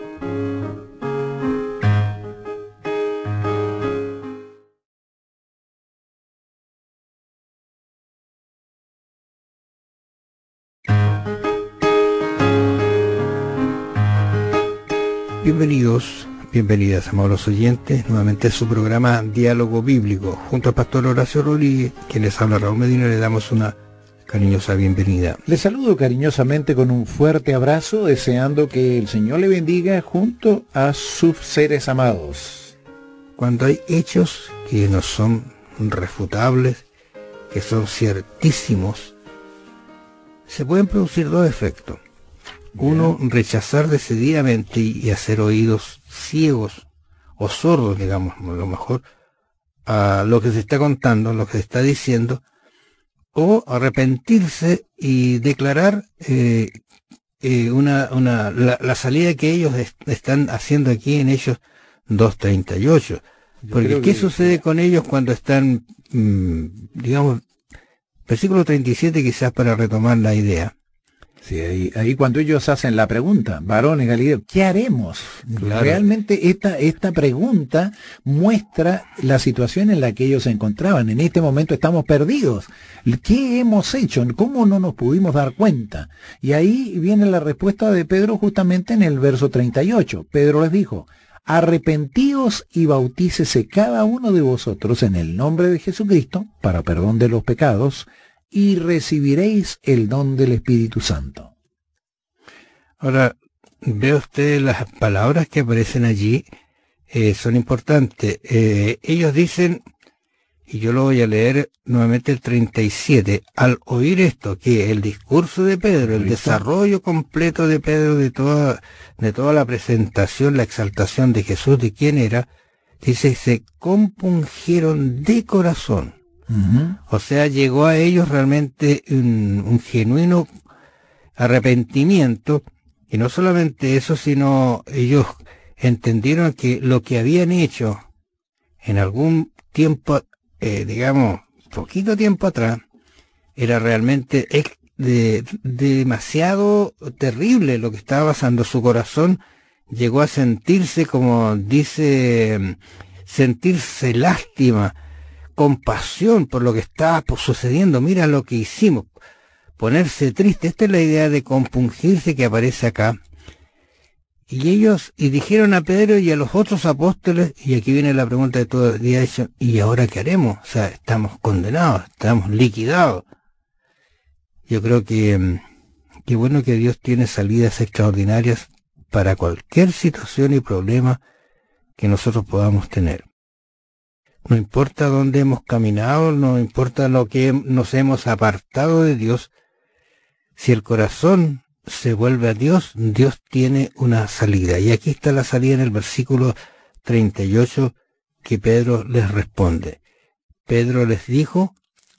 Bienvenidos, bienvenidas, amados oyentes, nuevamente a su programa Diálogo Bíblico. Junto al pastor Horacio Rodríguez, quien les habla Raúl Medina, le damos una cariñosa bienvenida. Les saludo cariñosamente con un fuerte abrazo, deseando que el Señor le bendiga junto a sus seres amados. Cuando hay hechos que no son refutables, que son ciertísimos, se pueden producir dos efectos. Uno, rechazar decididamente y hacer oídos ciegos o sordos, digamos, a lo mejor, a lo que se está contando, lo que se está diciendo, o arrepentirse y declarar eh, eh, una, una, la, la salida que ellos est están haciendo aquí en Hechos dos treinta y ocho. Porque ¿qué que... sucede con ellos cuando están, mmm, digamos, versículo treinta y siete quizás para retomar la idea? Sí, ahí, ahí cuando ellos hacen la pregunta, varones Galileo, ¿qué haremos? Claro. Realmente esta, esta pregunta muestra la situación en la que ellos se encontraban. En este momento estamos perdidos. ¿Qué hemos hecho? ¿Cómo no nos pudimos dar cuenta? Y ahí viene la respuesta de Pedro justamente en el verso treinta y ocho. Pedro les dijo, arrepentíos y bautícese cada uno de vosotros en el nombre de Jesucristo para perdón de los pecados, y recibiréis el don del Espíritu Santo. Ahora, ve usted las palabras que aparecen allí, eh, son importantes. Eh, ellos dicen, y yo lo voy a leer nuevamente el treinta y siete, al oír esto, que el discurso de Pedro, el desarrollo completo de Pedro de toda, de toda la presentación, la exaltación de Jesús, de quién era, dice, se compungieron de corazón. Uh-huh. O sea, llegó a ellos realmente un, un genuino arrepentimiento, y no solamente eso, sino ellos entendieron que lo que habían hecho en algún tiempo, eh, digamos, poquito tiempo atrás, era realmente de, de demasiado terrible lo que estaba pasando. Su corazón llegó a sentirse, como dice, sentirse lástima, compasión por lo que estaba sucediendo. Mira lo que hicimos, ponerse triste. Esta es la idea de compungirse que aparece acá. Y ellos, y dijeron a Pedro y a los otros apóstoles, y aquí viene la pregunta de todo el día, ¿y ahora qué haremos? O sea, estamos condenados, estamos liquidados. Yo creo que, qué bueno que Dios tiene salidas extraordinarias para cualquier situación y problema que nosotros podamos tener. No importa dónde hemos caminado, no importa lo que nos hemos apartado de Dios, si el corazón se vuelve a Dios, Dios tiene una salida. Y aquí está la salida en el versículo treinta y ocho que Pedro les responde. Pedro les dijo,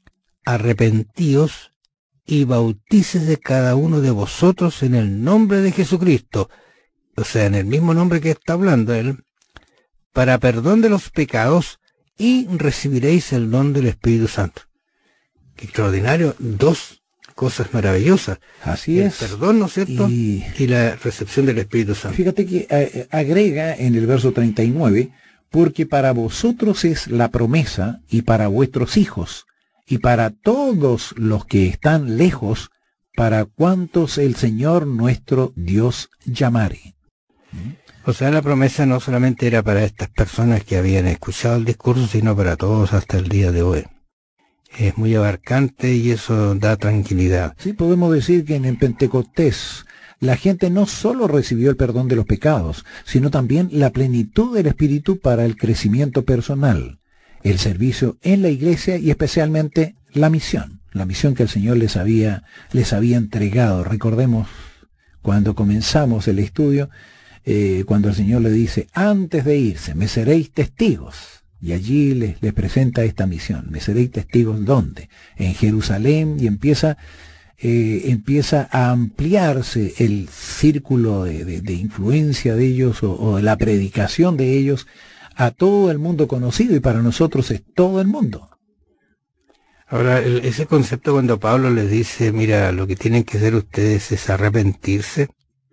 arrepentíos y bautícese cada uno de vosotros en el nombre de Jesucristo. O sea, en el mismo nombre que está hablando él, para perdón de los pecados y recibiréis el don del Espíritu Santo. Qué extraordinario, dos cosas maravillosas. Así el es. Perdón, ¿no es cierto? Y, y la recepción del Espíritu Santo. Fíjate que eh, agrega en el verso treinta y nueve, porque para vosotros es la promesa, y para vuestros hijos, y para todos los que están lejos, para cuantos el Señor nuestro Dios llamare. O sea, la promesa no solamente era para estas personas que habían escuchado el discurso, sino para todos hasta el día de hoy. Es muy abarcante y eso da tranquilidad. Sí, podemos decir que en el Pentecostés la gente no solo recibió el perdón de los pecados, sino también la plenitud del Espíritu para el crecimiento personal, el servicio en la iglesia y especialmente la misión, la misión que el Señor les había, les había entregado. Recordemos cuando comenzamos el estudio, eh, cuando el Señor le dice, antes de irse, me seréis testigos. Y allí les, les presenta esta misión. Me seréis testigos, ¿dónde? En Jerusalén, y empieza, eh, empieza a ampliarse el círculo de, de, de influencia de ellos o, o de la predicación de ellos a todo el mundo conocido, y para nosotros es todo el mundo. Ahora, el, ese concepto cuando Pablo les dice, mira, lo que tienen que hacer ustedes es arrepentirse.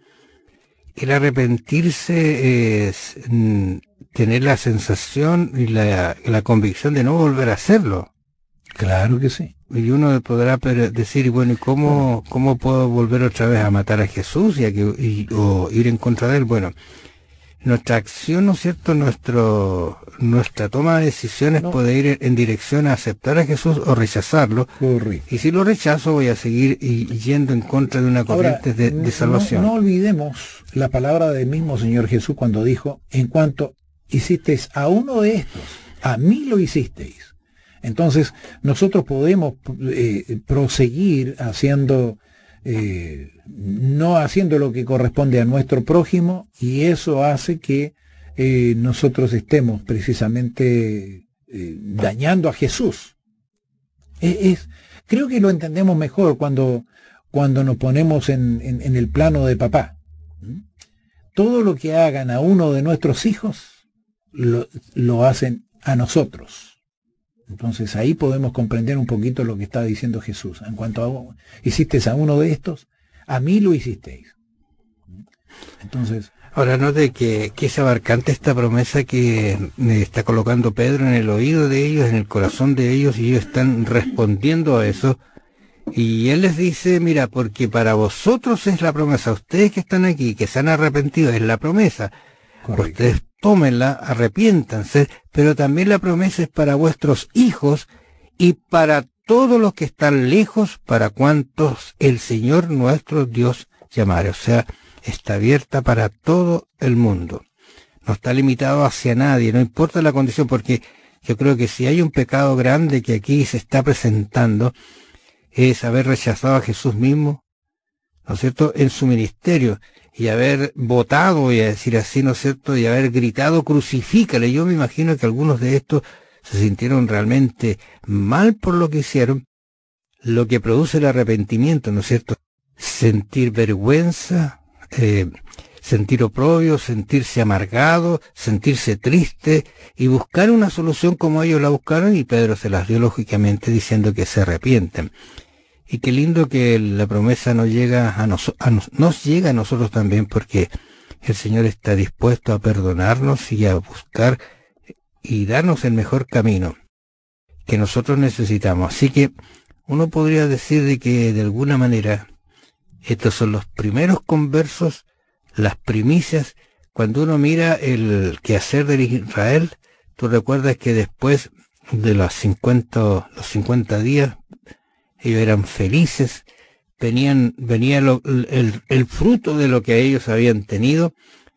El arrepentirse es mm, tener la sensación y la, la convicción de no volver a hacerlo. Claro que sí. Y uno podrá decir, bueno, ¿y cómo, cómo puedo volver otra vez a matar a Jesús y, a que, y o ir en contra de él? Bueno, nuestra acción, ¿no es cierto?, Nuestro, nuestra toma de decisiones no. puede ir en dirección a aceptar a Jesús o rechazarlo. Correcto. Y si lo rechazo, voy a seguir y, yendo en contra de una corriente Ahora, de, de salvación. No, no olvidemos la palabra del mismo Señor Jesús cuando dijo, en cuanto hicisteis a uno de estos, a mí lo hicisteis. Entonces, nosotros podemos eh, proseguir haciendo... Eh, no haciendo lo que corresponde a nuestro prójimo, y eso hace que eh, nosotros estemos precisamente eh, dañando a Jesús. Es, es, creo que lo entendemos mejor cuando, cuando nos ponemos en, en, en el plano de papá. ¿Mm? Todo lo que hagan a uno de nuestros hijos, lo, lo hacen a nosotros. Entonces ahí podemos comprender un poquito lo que está diciendo Jesús. En cuanto a, hicisteis a uno de estos, a mí lo hicisteis. Entonces, ahora note que, que es abarcante esta promesa que está colocando Pedro en el oído de ellos, en el corazón de ellos, y ellos están respondiendo a eso. Y él les dice, mira, porque para vosotros es la promesa, ustedes que están aquí, que se han arrepentido, es la promesa. Correcto. Ustedes tómenla, arrepiéntanse, pero también la promesa es para vuestros hijos y para todos los que están lejos, para cuantos el Señor nuestro Dios llamare. O sea, está abierta para todo el mundo. No está limitado hacia nadie, no importa la condición, porque yo creo que si hay un pecado grande que aquí se está presentando, es haber rechazado a Jesús mismo, ¿no es cierto?, en su ministerio, y haber votado, voy a decir así, ¿no es cierto?, y haber gritado, crucifícale. Yo me imagino que algunos de estos se sintieron realmente mal por lo que hicieron, lo que produce el arrepentimiento, ¿no es cierto?, sentir vergüenza, eh, sentir oprobio, sentirse amargado, sentirse triste, y buscar una solución como ellos la buscaron, y Pedro se las dio lógicamente diciendo que se arrepienten. Y qué lindo que la promesa nos llega a, nos, a nos, nos llega a nosotros también, porque el Señor está dispuesto a perdonarnos y a buscar y darnos el mejor camino que nosotros necesitamos. Así que uno podría decir de que de alguna manera estos son los primeros conversos, las primicias. Cuando uno mira el quehacer de Israel, tú recuerdas que después de los cincuenta, los cincuenta días, ellos eran felices, venían, venía lo, el, el fruto de lo que ellos habían tenido,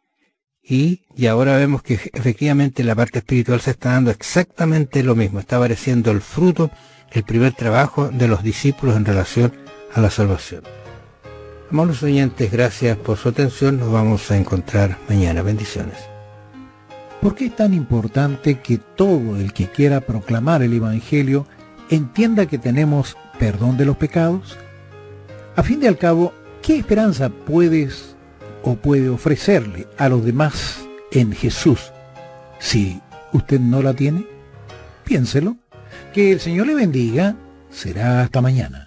y, y ahora vemos que efectivamente la parte espiritual se está dando exactamente lo mismo. Está apareciendo el fruto, el primer trabajo de los discípulos en relación a la salvación. Amados oyentes, gracias por su atención. Nos vamos a encontrar mañana. Bendiciones. ¿Por qué es tan importante que todo el que quiera proclamar el Evangelio entienda que tenemos perdón de los pecados? A fin de al cabo, ¿qué esperanza puedes o puede ofrecerle a los demás en Jesús Si usted no la tiene, piénselo. Que el Señor le bendiga. Será hasta mañana.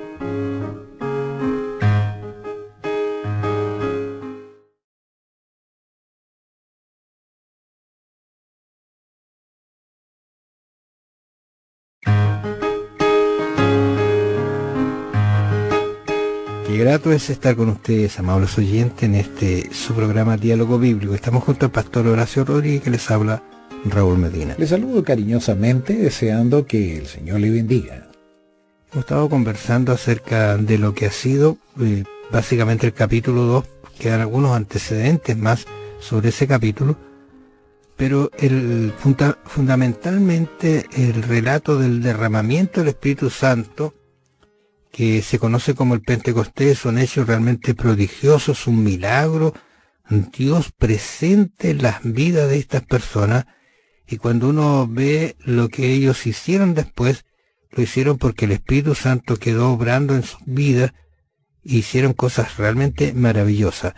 Qué grato es estar con ustedes, amables oyentes, en este su programa Diálogo Bíblico. Estamos junto al pastor Horacio Rodríguez, que les habla Raúl Medina. Les saludo cariñosamente, deseando que el Señor le bendiga. Hemos estado conversando acerca de lo que ha sido eh, básicamente el capítulo dos. Quedan algunos antecedentes más sobre ese capítulo, pero el, funda, fundamentalmente el relato del derramamiento del Espíritu Santo, que se conoce como el Pentecostés, son hechos realmente prodigiosos, un milagro, Dios presente en las vidas de estas personas, y cuando uno ve lo que ellos hicieron después, lo hicieron porque el Espíritu Santo quedó obrando en sus vidas, e hicieron cosas realmente maravillosas.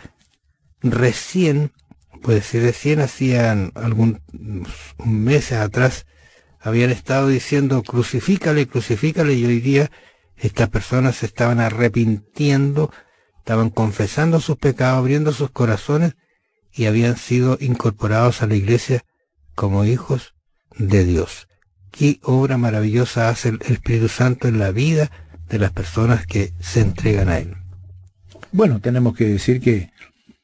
Recién, puede ser recién, hacían algunos meses atrás, habían estado diciendo crucifícale, crucifícale, y hoy día estas personas se estaban arrepintiendo, estaban confesando sus pecados, abriendo sus corazones, y habían sido incorporados a la iglesia como hijos de Dios. Qué obra maravillosa hace el Espíritu Santo en la vida de las personas que se entregan a Él. Bueno, tenemos que decir que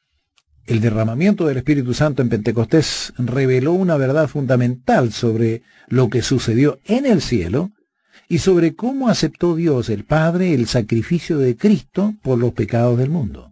el derramamiento del Espíritu Santo en Pentecostés reveló una verdad fundamental sobre lo que sucedió en el cielo, y sobre cómo aceptó Dios el Padre el sacrificio de Cristo por los pecados del mundo.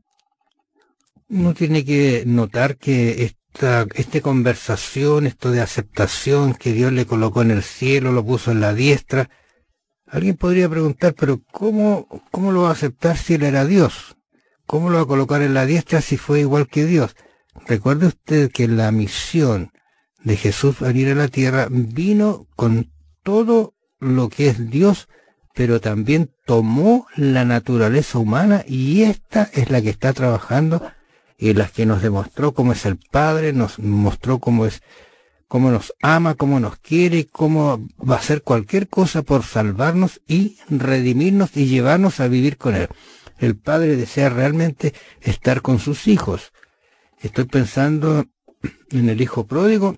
Uno tiene que notar que esta, esta conversación, esto de aceptación que Dios le colocó en el cielo, lo puso en la diestra, alguien podría preguntar, pero ¿cómo, cómo lo va a aceptar si Él era Dios? ¿Cómo lo va a colocar en la diestra si fue igual que Dios? Recuerde usted que la misión de Jesús al venir a la tierra vino con todo lo que es Dios, pero también tomó la naturaleza humana, y esta es la que está trabajando y la que nos demostró cómo es el Padre, nos mostró cómo es, cómo nos ama, cómo nos quiere, cómo va a hacer cualquier cosa por salvarnos y redimirnos y llevarnos a vivir con Él. El Padre desea realmente estar con sus hijos. Estoy pensando en el Hijo Pródigo,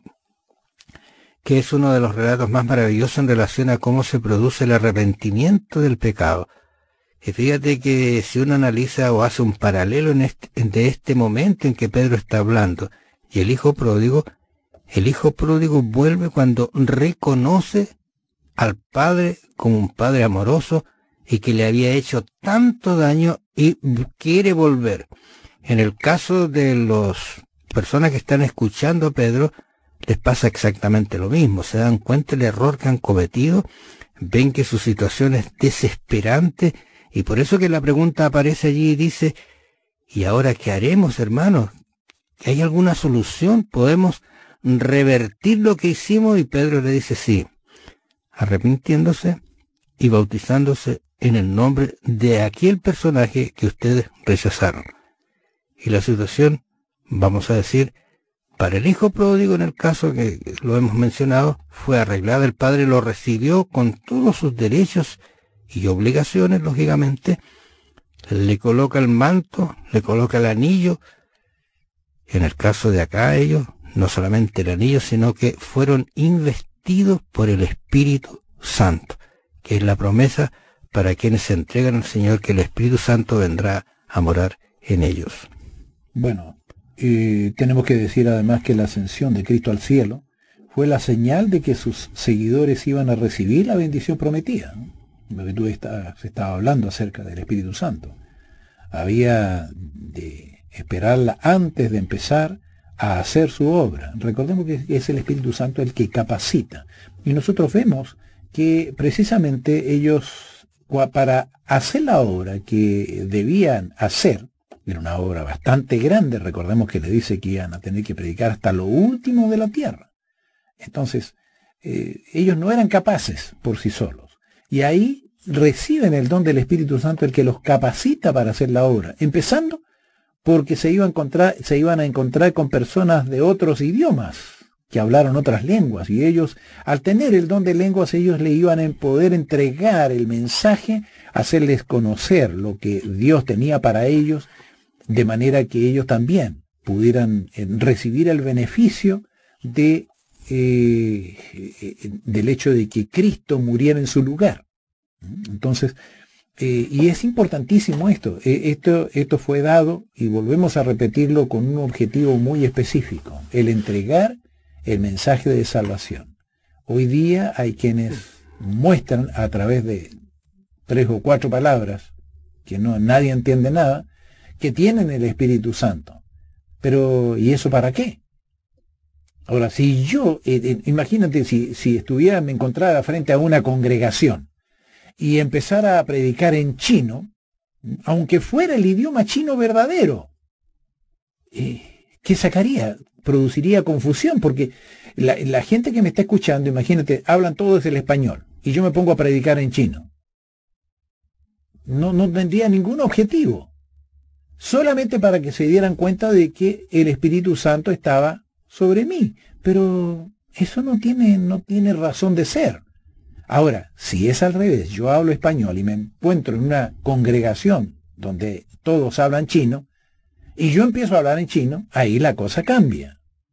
que es uno de los relatos más maravillosos en relación a cómo se produce el arrepentimiento del pecado. Y fíjate que si uno analiza o hace un paralelo en este, de este momento en que Pedro está hablando y el Hijo Pródigo, el Hijo Pródigo vuelve cuando reconoce al Padre como un Padre amoroso y que le había hecho tanto daño y quiere volver. En el caso de las personas que están escuchando a Pedro, les pasa exactamente lo mismo. Se dan cuenta del error que han cometido, ven que su situación es desesperante, y por eso que la pregunta aparece allí y dice, ¿y ahora qué haremos, hermanos? ¿Hay alguna solución? ¿Podemos revertir lo que hicimos? Y Pedro le dice sí, arrepintiéndose y bautizándose en el nombre de aquel personaje que ustedes rechazaron. Y la situación, vamos a decir, para el Hijo Pródigo, en el caso que lo hemos mencionado, fue arreglada. El Padre lo recibió con todos sus derechos y obligaciones, lógicamente. Le coloca el manto, le coloca el anillo. En el caso de acá, ellos, no solamente el anillo, sino que fueron investidos por el Espíritu Santo, que es la promesa para quienes se entregan al Señor, que el Espíritu Santo vendrá a morar en ellos. Bueno, Eh, tenemos que decir además que la ascensión de Cristo al cielo fue la señal de que sus seguidores iban a recibir la bendición prometida, ¿no? Lo que tú estás, estaba hablando acerca del Espíritu Santo. Había de esperarla antes de empezar a hacer su obra. Recordemos que es el Espíritu Santo el que capacita. Y nosotros vemos que precisamente ellos, para hacer la obra que debían hacer, era una obra bastante grande, recordemos que le dice que iban a tener que predicar hasta lo último de la tierra. Entonces, eh, ellos no eran capaces por sí solos. Y ahí reciben el don del Espíritu Santo, el que los capacita para hacer la obra. Empezando porque se iban a encontrar, se iban a encontrar con personas de otros idiomas, que hablaron otras lenguas, y ellos, al tener el don de lenguas, ellos le iban a poder entregar el mensaje, hacerles conocer lo que Dios tenía para ellos, de manera que ellos también pudieran eh, recibir el beneficio de, eh, del hecho de que Cristo muriera en su lugar. Entonces, eh, y es importantísimo esto. Eh, esto, esto fue dado, y volvemos a repetirlo, con un objetivo muy específico, el entregar el mensaje de salvación. Hoy día hay quienes muestran a través de tres o cuatro palabras, que no nadie entiende nada, que tienen el Espíritu Santo. Pero, ¿y eso para qué? Ahora, si yo, eh, eh, imagínate si, si estuviera, me encontrara frente a una congregación y empezara a predicar en chino, aunque fuera el idioma chino verdadero, eh, ¿qué sacaría? Produciría confusión, porque la, la gente que me está escuchando, imagínate, hablan todos el español, y yo me pongo a predicar en chino. No, no tendría ningún objetivo. Solamente para que se dieran cuenta de que el Espíritu Santo estaba sobre mí. Pero eso no tiene, no tiene razón de ser. Ahora, si es al revés, yo hablo español y me encuentro en una congregación donde todos hablan chino, y yo empiezo a hablar en chino, ahí la cosa cambia.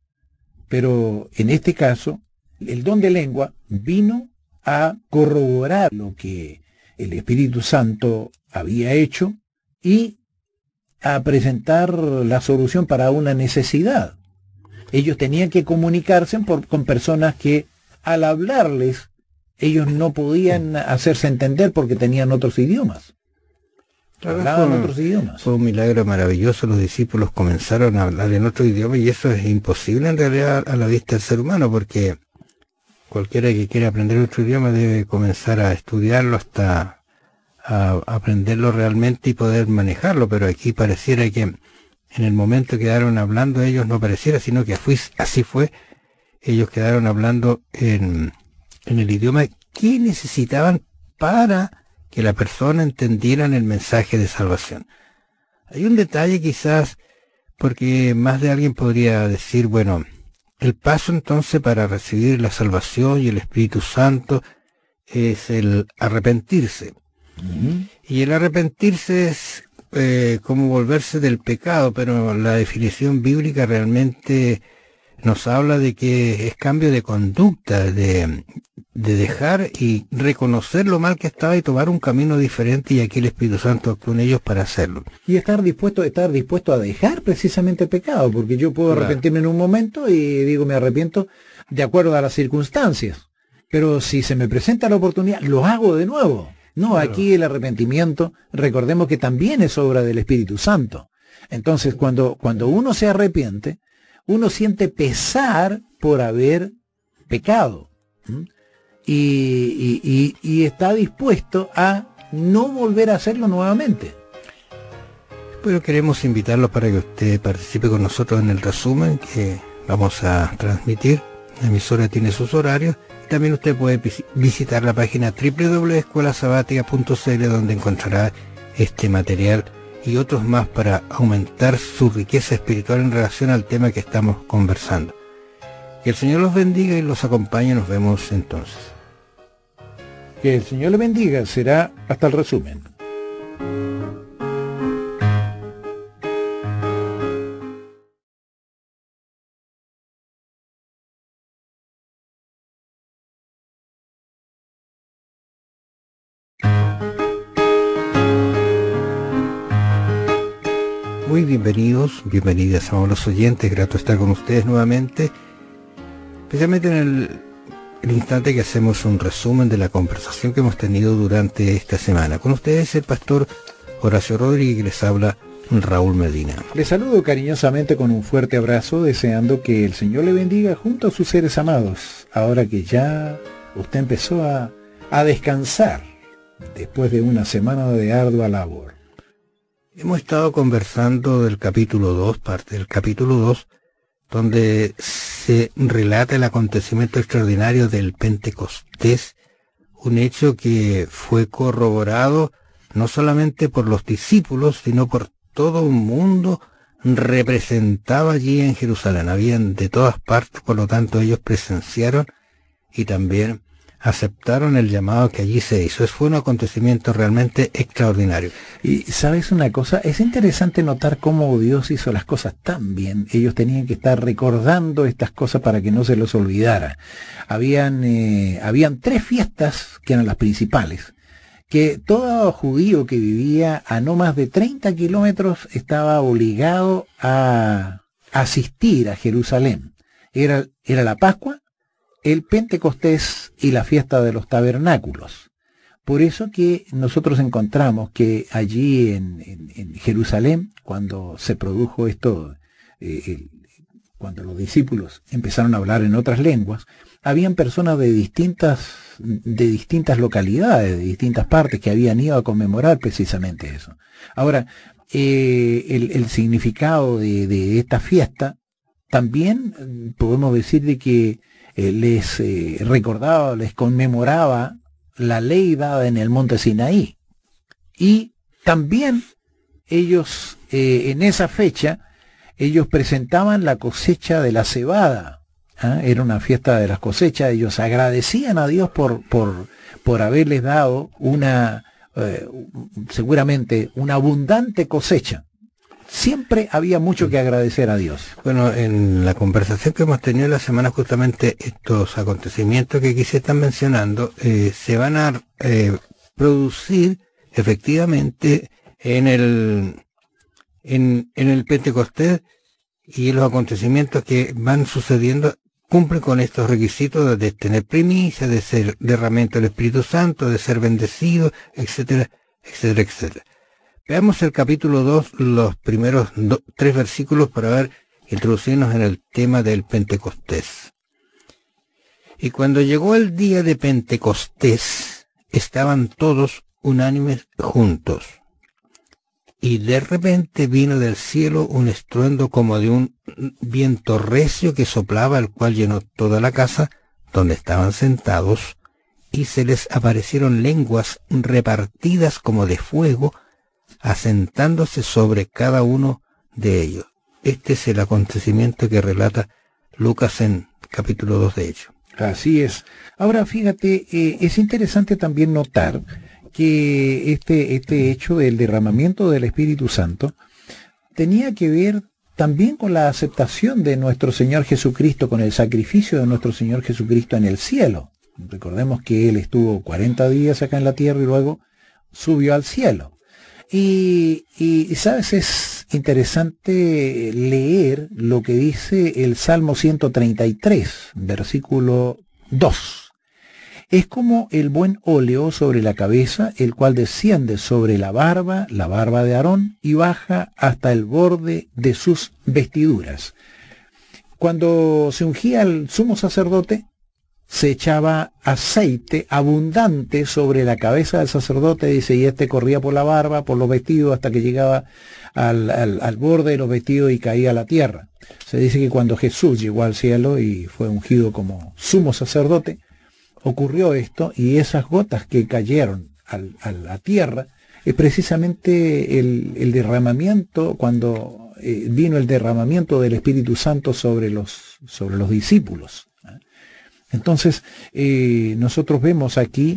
Pero en este caso, el don de lengua vino a corroborar lo que el Espíritu Santo había hecho y a presentar la solución para una necesidad. Ellos tenían que comunicarse por, con personas que al hablarles, ellos no podían hacerse entender porque tenían otros idiomas. Hablaban fue, otros idiomas. Fue un milagro maravilloso. Los discípulos comenzaron a hablar en otro idioma, y eso es imposible en realidad a la vista del ser humano, porque cualquiera que quiera aprender otro idioma debe comenzar a estudiarlo hasta a aprenderlo realmente y poder manejarlo. Pero aquí pareciera que en el momento que quedaron hablando ellos, no pareciera, sino que fui, así fue, ellos quedaron hablando en, en el idioma que necesitaban para que la persona entendiera el mensaje de salvación. Hay un detalle quizás, porque más de alguien podría decir, bueno, el paso entonces para recibir la salvación y el Espíritu Santo es el arrepentirse. Uh-huh. Y el arrepentirse es eh, como volverse del pecado, pero la definición bíblica realmente nos habla de que es cambio de conducta, de, de dejar y reconocer lo mal que estaba y tomar un camino diferente, y aquí el Espíritu Santo actúa en ellos para hacerlo. Y estar dispuesto, estar dispuesto a dejar precisamente el pecado, porque yo puedo claro. arrepentirme en un momento y digo me arrepiento de acuerdo a las circunstancias, pero si se me presenta la oportunidad, lo hago de nuevo. No, claro. Aquí el arrepentimiento, recordemos que también es obra del Espíritu Santo. Entonces, cuando, cuando uno se arrepiente, uno siente pesar por haber pecado. ¿Mm? Y, y, y, y está dispuesto a no volver a hacerlo nuevamente. Pero queremos invitarlo para que usted participe con nosotros en el resumen que vamos a transmitir. La emisora tiene sus horarios. También usted puede visitar la página doble u doble u doble u punto escuela sabática punto c l, donde encontrará este material y otros más para aumentar su riqueza espiritual en relación al tema que estamos conversando. Que el Señor los bendiga y los acompañe. Nos vemos entonces. Que el Señor le bendiga. Será hasta el resumen. Muy bienvenidos, bienvenidas a los oyentes, grato estar con ustedes nuevamente, especialmente en el, el instante que hacemos un resumen de la conversación que hemos tenido durante esta semana. Con ustedes el pastor Horacio Rodríguez, que les habla Raúl Medina. Les saludo cariñosamente con un fuerte abrazo, deseando que el Señor le bendiga junto a sus seres amados, ahora que ya usted empezó a, a descansar después de una semana de ardua labor. Hemos estado conversando del capítulo dos, parte del capítulo dos, donde se relata el acontecimiento extraordinario del Pentecostés, un hecho que fue corroborado no solamente por los discípulos, sino por todo un mundo representaba allí en Jerusalén. Habían de todas partes, por lo tanto ellos presenciaron y también aceptaron el llamado que allí se hizo. Eso fue un acontecimiento realmente extraordinario. Y sabes una cosa, es interesante notar cómo Dios hizo las cosas tan bien. Ellos tenían que estar recordando estas cosas para que no se los olvidara. Habían, eh, habían tres fiestas que eran las principales, que todo judío que vivía a no más de treinta kilómetros estaba obligado a asistir a Jerusalén. Era, era la Pascua, el Pentecostés y la fiesta de los tabernáculos. Por eso que nosotros encontramos que allí en, en, en Jerusalén, cuando se produjo esto, eh, el, cuando los discípulos empezaron a hablar en otras lenguas, habían personas de distintas, de distintas localidades, de distintas partes, que habían ido a conmemorar precisamente eso. Ahora, eh, el, el significado de, de esta fiesta, también podemos decir de que eh, les eh, recordaba, les conmemoraba la ley dada en el monte Sinaí. Y también ellos, eh, en esa fecha, ellos presentaban la cosecha de la cebada. ¿Ah? Era una fiesta de las cosechas. Ellos agradecían a Dios por, por, por haberles dado una, eh, seguramente, una abundante cosecha. Siempre había mucho que agradecer a Dios. Bueno, en la conversación que hemos tenido la semana, justamente estos acontecimientos que aquí se están mencionando, eh, se van a eh, producir efectivamente en el, en, en el Pentecostés, y los acontecimientos que van sucediendo cumplen con estos requisitos de tener primicia, de ser derramamiento del Espíritu Santo, de ser bendecido, etcétera, etcétera, etcétera. Veamos el capítulo dos, los primeros do, tres versículos para ver, introducirnos en el tema del Pentecostés. Y cuando llegó el día de Pentecostés, estaban todos unánimes juntos. Y de repente vino del cielo un estruendo como de un viento recio que soplaba, el cual llenó toda la casa donde estaban sentados, y se les aparecieron lenguas repartidas como de fuego, asentándose sobre cada uno de ellos. Este es el acontecimiento que relata Lucas en capítulo dos de Hechos. Así es. Ahora fíjate, eh, es interesante también notar que este, este hecho del derramamiento del Espíritu Santo tenía que ver también con la aceptación de nuestro Señor Jesucristo, con el sacrificio de nuestro Señor Jesucristo en el cielo. Recordemos que Él estuvo cuarenta días acá en la tierra y luego subió al cielo. Y, y, ¿sabes? Es interesante leer lo que dice el Salmo ciento treinta y tres, versículo dos. Es como el buen óleo sobre la cabeza, el cual desciende sobre la barba, la barba de Aarón, y baja hasta el borde de sus vestiduras. Cuando se ungía el sumo sacerdote, se echaba aceite abundante sobre la cabeza del sacerdote, dice, y este corría por la barba, por los vestidos, hasta que llegaba al, al, al borde de los vestidos y caía a la tierra. Se dice que cuando Jesús llegó al cielo y fue ungido como sumo sacerdote, ocurrió esto, y esas gotas que cayeron al, a la tierra, es precisamente el, el derramamiento, cuando eh, vino el derramamiento del Espíritu Santo sobre los, sobre los discípulos. Entonces, eh, nosotros vemos aquí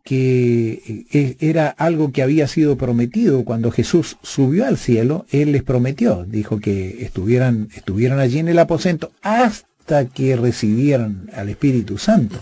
que eh, era algo que había sido prometido. Cuando Jesús subió al cielo, Él les prometió, dijo que estuvieran, estuvieran allí en el aposento hasta que recibieran al Espíritu Santo.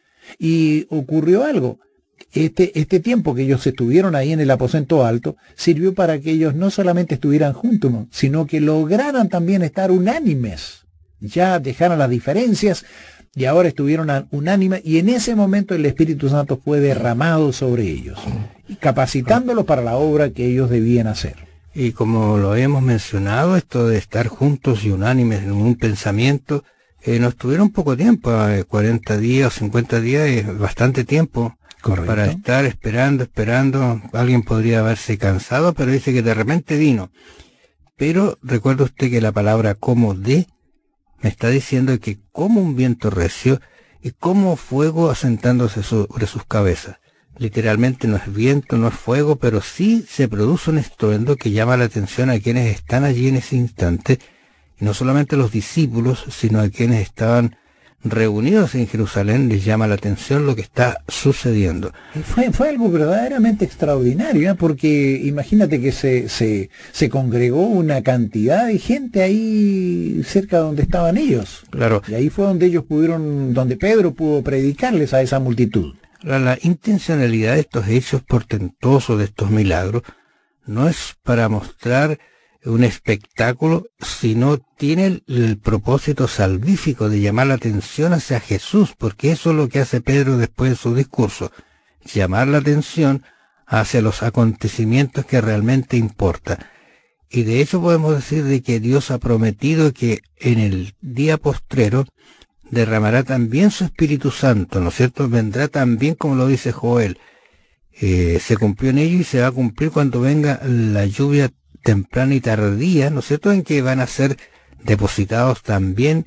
Y ocurrió algo. Este, este tiempo que ellos estuvieron ahí en el aposento alto sirvió para que ellos no solamente estuvieran juntos, sino que lograran también estar unánimes. Ya dejaron las diferencias y ahora estuvieron unánimes, y en ese momento el Espíritu Santo fue derramado sobre ellos, capacitándolos para la obra que ellos debían hacer. Y como lo hemos mencionado, esto de estar juntos y unánimes en un pensamiento, eh, nos tuvieron poco tiempo, eh, cuarenta días, cincuenta días, es bastante tiempo. Correcto. Para estar esperando, esperando. Alguien podría haberse cansado, pero dice que de repente vino. Pero recuerda usted que la palabra como de me está diciendo que como un viento recio y como fuego asentándose sobre sus cabezas. literalmente no es viento, no es fuego, pero sí se produce un estruendo que llama la atención a quienes están allí en ese instante, y no solamente a los discípulos, sino a quienes estaban reunidos en Jerusalén. Les llama la atención lo que está sucediendo. Fue, fue algo verdaderamente extraordinario, ¿eh? Porque imagínate que se, se, se congregó una cantidad de gente ahí cerca donde estaban ellos. Claro. Y ahí fue donde ellos pudieron, donde Pedro pudo predicarles a esa multitud. La, la intencionalidad de estos hechos portentosos, de estos milagros, no es para mostrar un espectáculo, sino tiene el, el propósito salvífico de llamar la atención hacia Jesús, porque eso es lo que hace Pedro después de su discurso, llamar la atención hacia los acontecimientos que realmente importan. Y de hecho podemos decir de que Dios ha prometido que en el día postrero derramará también su Espíritu Santo, ¿no es cierto? Vendrá también, como lo dice Joel. Eh, se cumplió en ello y se va a cumplir cuando venga la lluvia temprana y tardía, ¿no es cierto?, en que van a ser depositados también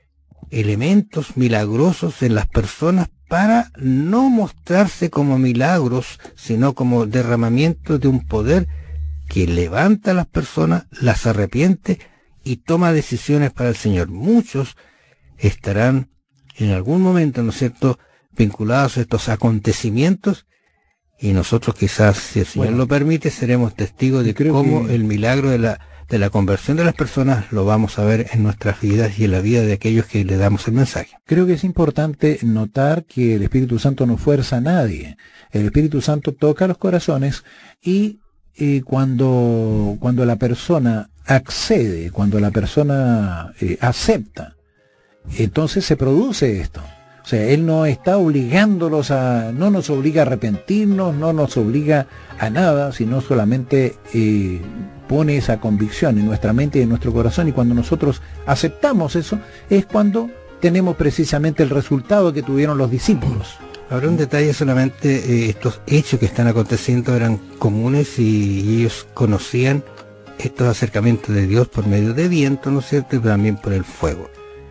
elementos milagrosos en las personas para no mostrarse como milagros, sino como derramamiento de un poder que levanta a las personas, las arrepiente y toma decisiones para el Señor. Muchos estarán en algún momento, ¿no es cierto?, vinculados a estos acontecimientos, y nosotros quizás, si el Señor bueno, lo permite, seremos testigos de cómo que... el milagro de la, de la conversión de las personas lo vamos a ver en nuestras vidas y en la vida de aquellos que le damos el mensaje. Creo que es importante notar que el Espíritu Santo no fuerza a nadie. El Espíritu Santo toca los corazones y eh, cuando, cuando la persona accede, cuando la persona eh, acepta, entonces se produce esto. O sea, Él no está obligándolos a, no nos obliga a arrepentirnos, no nos obliga a nada, sino solamente eh, pone esa convicción en nuestra mente y en nuestro corazón, y cuando nosotros aceptamos eso, es cuando tenemos precisamente el resultado que tuvieron los discípulos. Ahora un detalle solamente, eh, estos hechos que están aconteciendo eran comunes y, y ellos conocían estos acercamientos de Dios por medio de viento, ¿no es cierto?, y también por el fuego.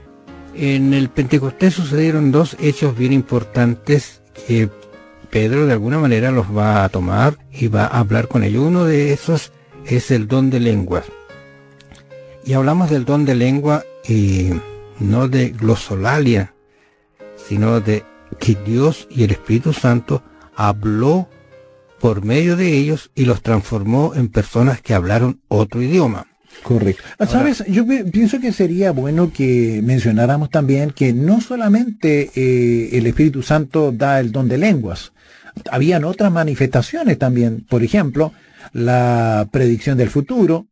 En el Pentecostés sucedieron dos hechos bien importantes que Pedro de alguna manera los va a tomar y va a hablar con ellos. Uno de esos es el don de lenguas. Y hablamos del don de lengua y no de glosolalia, sino de que Dios y el Espíritu Santo habló por medio de ellos y los transformó en personas que hablaron otro idioma. Correcto. Sabes, Ahora, yo pienso que sería bueno que mencionáramos también que no solamente eh, el Espíritu Santo da el don de lenguas, habían otras manifestaciones también, por ejemplo, la predicción del futuro,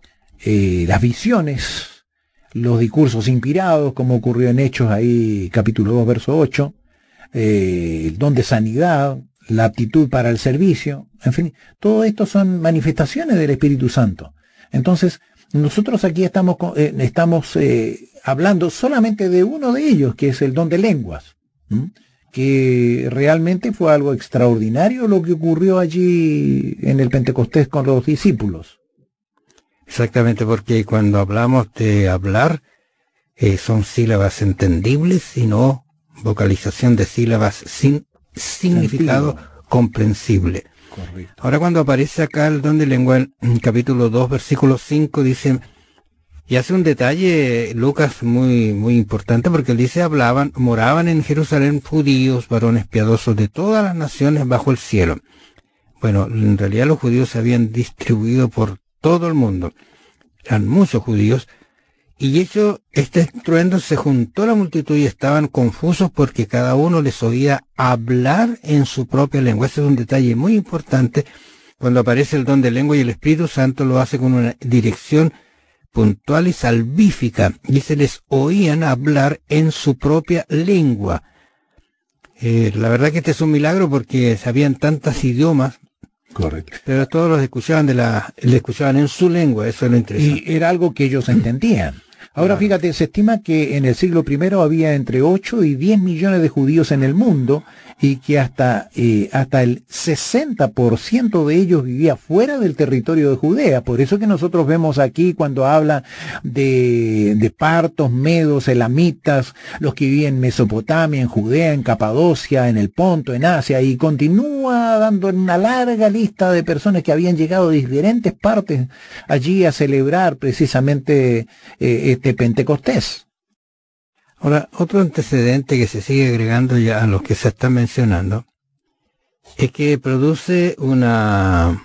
eh, las visiones, los discursos inspirados, como ocurrió en Hechos ahí, capítulo dos, verso ocho, eh, el don de sanidad, la aptitud para el servicio, en fin, todo esto son manifestaciones del Espíritu Santo. Entonces, nosotros aquí estamos, eh, estamos eh, hablando solamente de uno de ellos, que es el don de lenguas, ¿m? que realmente fue algo extraordinario lo que ocurrió allí en el Pentecostés con los discípulos. Exactamente, porque cuando hablamos de hablar, eh, son sílabas entendibles y no vocalización de sílabas sin significado Sentido. comprensible. Correcto. Ahora cuando aparece acá el don de lengua en capítulo dos, versículo cinco, dice, y hace un detalle Lucas muy muy importante, porque él dice, hablaban, moraban en Jerusalén judíos, varones piadosos de todas las naciones bajo el cielo. Bueno, en realidad los judíos se habían distribuido por todo el mundo, eran muchos judíos, y hecho este estruendo se juntó la multitud y estaban confusos porque cada uno les oía hablar en su propia lengua. Ese es un detalle muy importante. Cuando aparece el don de lengua y el Espíritu Santo lo hace con una dirección puntual y salvífica, y se les oían hablar en su propia lengua. Eh, la verdad que este es un milagro porque sabían tantos idiomas. Correcto. Pero todos los escuchaban de la, le escuchaban en su lengua, eso es lo interesante. Y era algo que ellos entendían. Ahora claro. Fíjate, se estima que en el siglo primero había entre ocho y diez millones de judíos en el mundo, y que hasta, eh, hasta el sesenta por ciento de ellos vivía fuera del territorio de Judea. Por eso que nosotros vemos aquí cuando habla de, de partos, medos, elamitas, los que vivían en Mesopotamia, en Judea, en Capadocia, en el Ponto, en Asia, y continúa dando una larga lista de personas que habían llegado de diferentes partes allí a celebrar precisamente eh, este Pentecostés. Ahora, otro antecedente que se sigue agregando ya a los que se están mencionando es que produce una,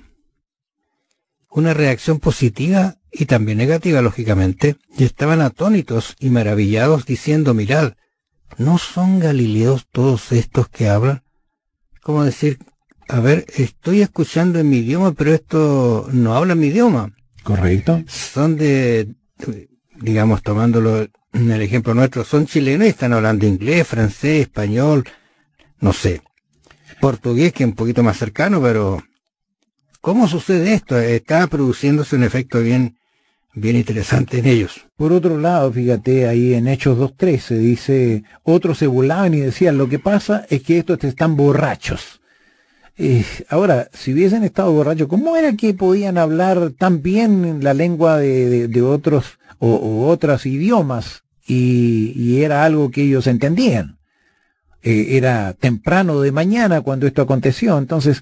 una reacción positiva y también negativa, lógicamente, y estaban atónitos y maravillados diciendo, mirad, ¿no son galileos todos estos que hablan? Como decir, a ver, estoy escuchando en mi idioma, pero esto no habla mi idioma. Correcto. Son de, digamos, tomándolo en el ejemplo nuestro, son chilenos y están hablando inglés, francés, español, no sé, portugués, que es un poquito más cercano, pero ¿cómo sucede esto? Está produciéndose un efecto bien, bien interesante en ellos. Por otro lado, fíjate, ahí en Hechos dos trece dice, otros se burlaban y decían, lo que pasa es que estos están borrachos. Eh, ahora, si hubiesen estado borrachos, ¿cómo era que podían hablar tan bien la lengua de, de, de otros o, o otros idiomas? Y, y era algo que ellos entendían. Eh, era temprano de mañana cuando esto aconteció, entonces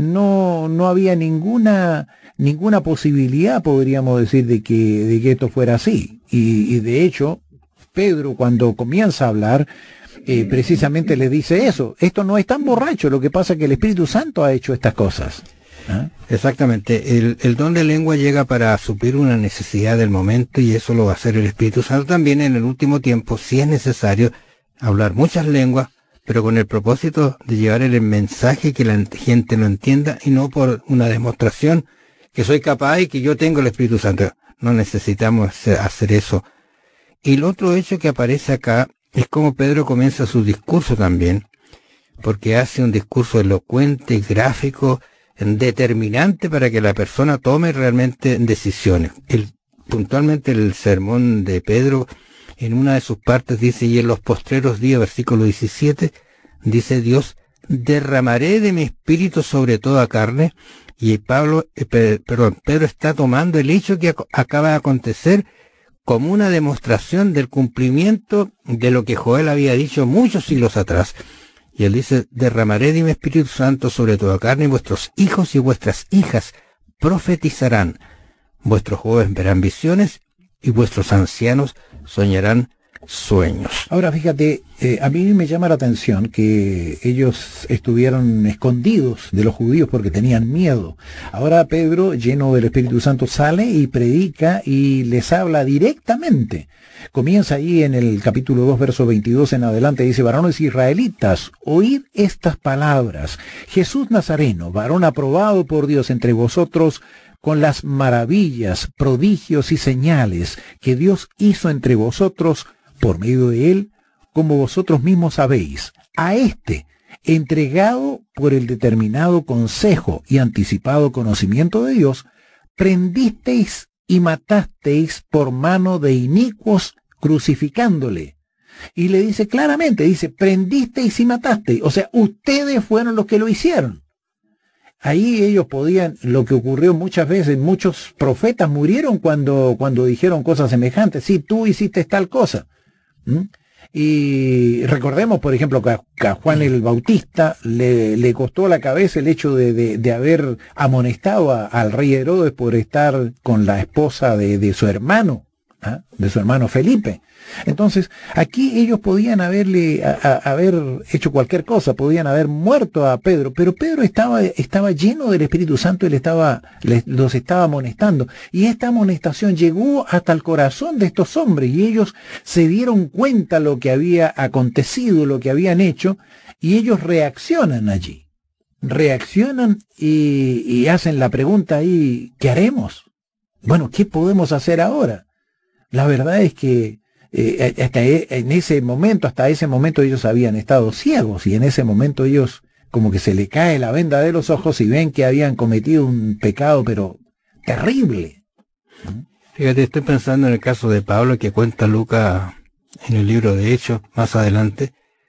no, no había ninguna, ninguna posibilidad, podríamos decir, de que, de que esto fuera así. Y, y de hecho, Pedro, cuando comienza a hablar, eh, precisamente le dice eso, esto no es tan borracho, lo que pasa es que el Espíritu Santo ha hecho estas cosas. ¿Ah? Exactamente, el, el don de lengua llega para suplir una necesidad del momento y eso lo va a hacer el Espíritu Santo también en el último tiempo, si es necesario hablar muchas lenguas, pero con el propósito de llevar el mensaje que la gente lo entienda y no por una demostración que soy capaz y que yo tengo el Espíritu Santo. No necesitamos hacer eso. Y el otro hecho que aparece acá es como Pedro comienza su discurso también, porque hace un discurso elocuente, gráfico, determinante para que la persona tome realmente decisiones. El, puntualmente el sermón de Pedro, en una de sus partes dice, y en los postreros días, versículo diecisiete, dice Dios, derramaré de mi espíritu sobre toda carne, y Pablo, eh, pe, perdón, Pedro está tomando el hecho que ac acaba de acontecer como una demostración del cumplimiento de lo que Joel había dicho muchos siglos atrás. Y él dice, derramaré de mi Espíritu Santo sobre toda carne, y vuestros hijos y vuestras hijas profetizarán, vuestros jóvenes verán visiones, y vuestros ancianos soñarán sueños. Ahora fíjate, eh, a mí me llama la atención que ellos estuvieron escondidos de los judíos porque tenían miedo. Ahora Pedro, lleno del Espíritu Santo, sale y predica y les habla directamente. Comienza ahí en el capítulo dos, verso veintidós en adelante, dice, varones israelitas, oíd estas palabras. Jesús Nazareno, varón aprobado por Dios entre vosotros, con las maravillas, prodigios y señales que Dios hizo entre vosotros por medio de él, como vosotros mismos sabéis, a éste, entregado por el determinado consejo y anticipado conocimiento de Dios, prendisteis y matasteis por mano de inicuos, crucificándole. Y le dice claramente, dice, prendisteis y matasteis, o sea, ustedes fueron los que lo hicieron. Ahí ellos podían, lo que ocurrió muchas veces, muchos profetas murieron cuando, cuando dijeron cosas semejantes. Sí, tú hiciste tal cosa. ¿Mm? Y recordemos, por ejemplo, que a, que a Juan el Bautista le, le costó la cabeza el hecho de, de, de haber amonestado a, al rey Herodes por estar con la esposa de, de su hermano, ¿ah? de su hermano Felipe. Entonces, aquí ellos podían haberle, a, a, haber hecho cualquier cosa, podían haber muerto a Pedro, pero Pedro estaba, estaba lleno del Espíritu Santo, él estaba, les, los estaba amonestando, y esta amonestación llegó hasta el corazón de estos hombres, y ellos se dieron cuenta lo que había acontecido, lo que habían hecho, y ellos reaccionan allí, reaccionan y, y hacen la pregunta ahí, ¿qué haremos? Bueno, ¿qué podemos hacer ahora? La verdad es que Eh, hasta en ese momento, hasta ese momento ellos habían estado ciegos y en ese momento ellos como que se le cae la venda de los ojos y ven que habían cometido un pecado pero terrible. Fíjate, estoy pensando en el caso de Pablo que cuenta Lucas en el libro de Hechos más adelante,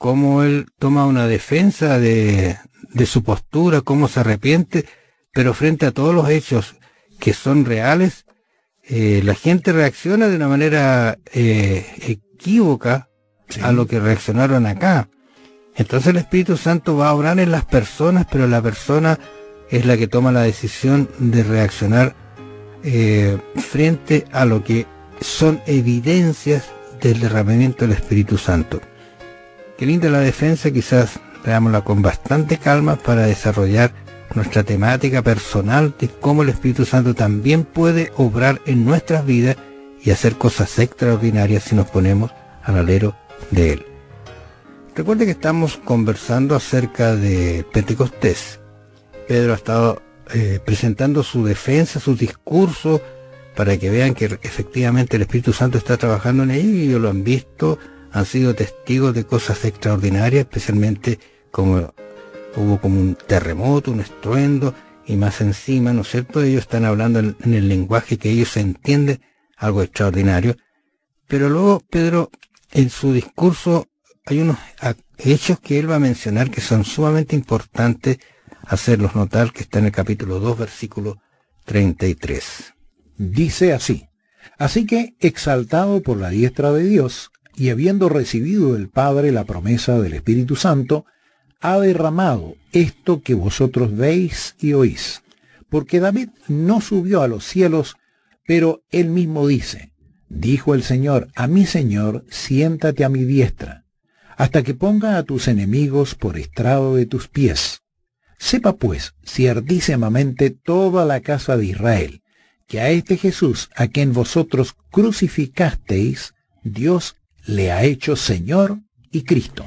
cómo él toma una defensa de, de su postura, cómo se arrepiente, pero frente a todos los hechos que son reales, eh, la gente reacciona de una manera eh, equívoca sí. a lo que reaccionaron acá. Entonces el Espíritu Santo va a obrar en las personas, pero la persona es la que toma la decisión de reaccionar eh, frente a lo que son evidencias del derramamiento del Espíritu Santo. Qué linda la defensa, quizás veámosla con bastante calma para desarrollar nuestra temática personal de cómo el Espíritu Santo también puede obrar en nuestras vidas y hacer cosas extraordinarias si nos ponemos al alero de Él. Recuerde que estamos conversando acerca de Pentecostés. Pedro ha estado eh, presentando su defensa, su discurso, para que vean que efectivamente el Espíritu Santo está trabajando en ellos, y ellos lo han visto, han sido testigos de cosas extraordinarias, especialmente como hubo como un terremoto, un estruendo, y más encima, ¿no es cierto? Ellos están hablando en, en el lenguaje que ellos entienden, algo extraordinario. Pero luego Pedro, en su discurso, hay unos hechos que él va a mencionar que son sumamente importantes hacerlos notar, que está en el capítulo dos, versículo treinta y tres. Dice así: así que, exaltado por la diestra de Dios, y habiendo recibido del Padre la promesa del Espíritu Santo, ha derramado esto que vosotros veis y oís. Porque David no subió a los cielos, pero él mismo dice: dijo el Señor a mi Señor, siéntate a mi diestra, hasta que ponga a tus enemigos por estrado de tus pies. Sepa pues ciertísimamente toda la casa de Israel, que a este Jesús, a quien vosotros crucificasteis, Dios le ha hecho Señor y Cristo.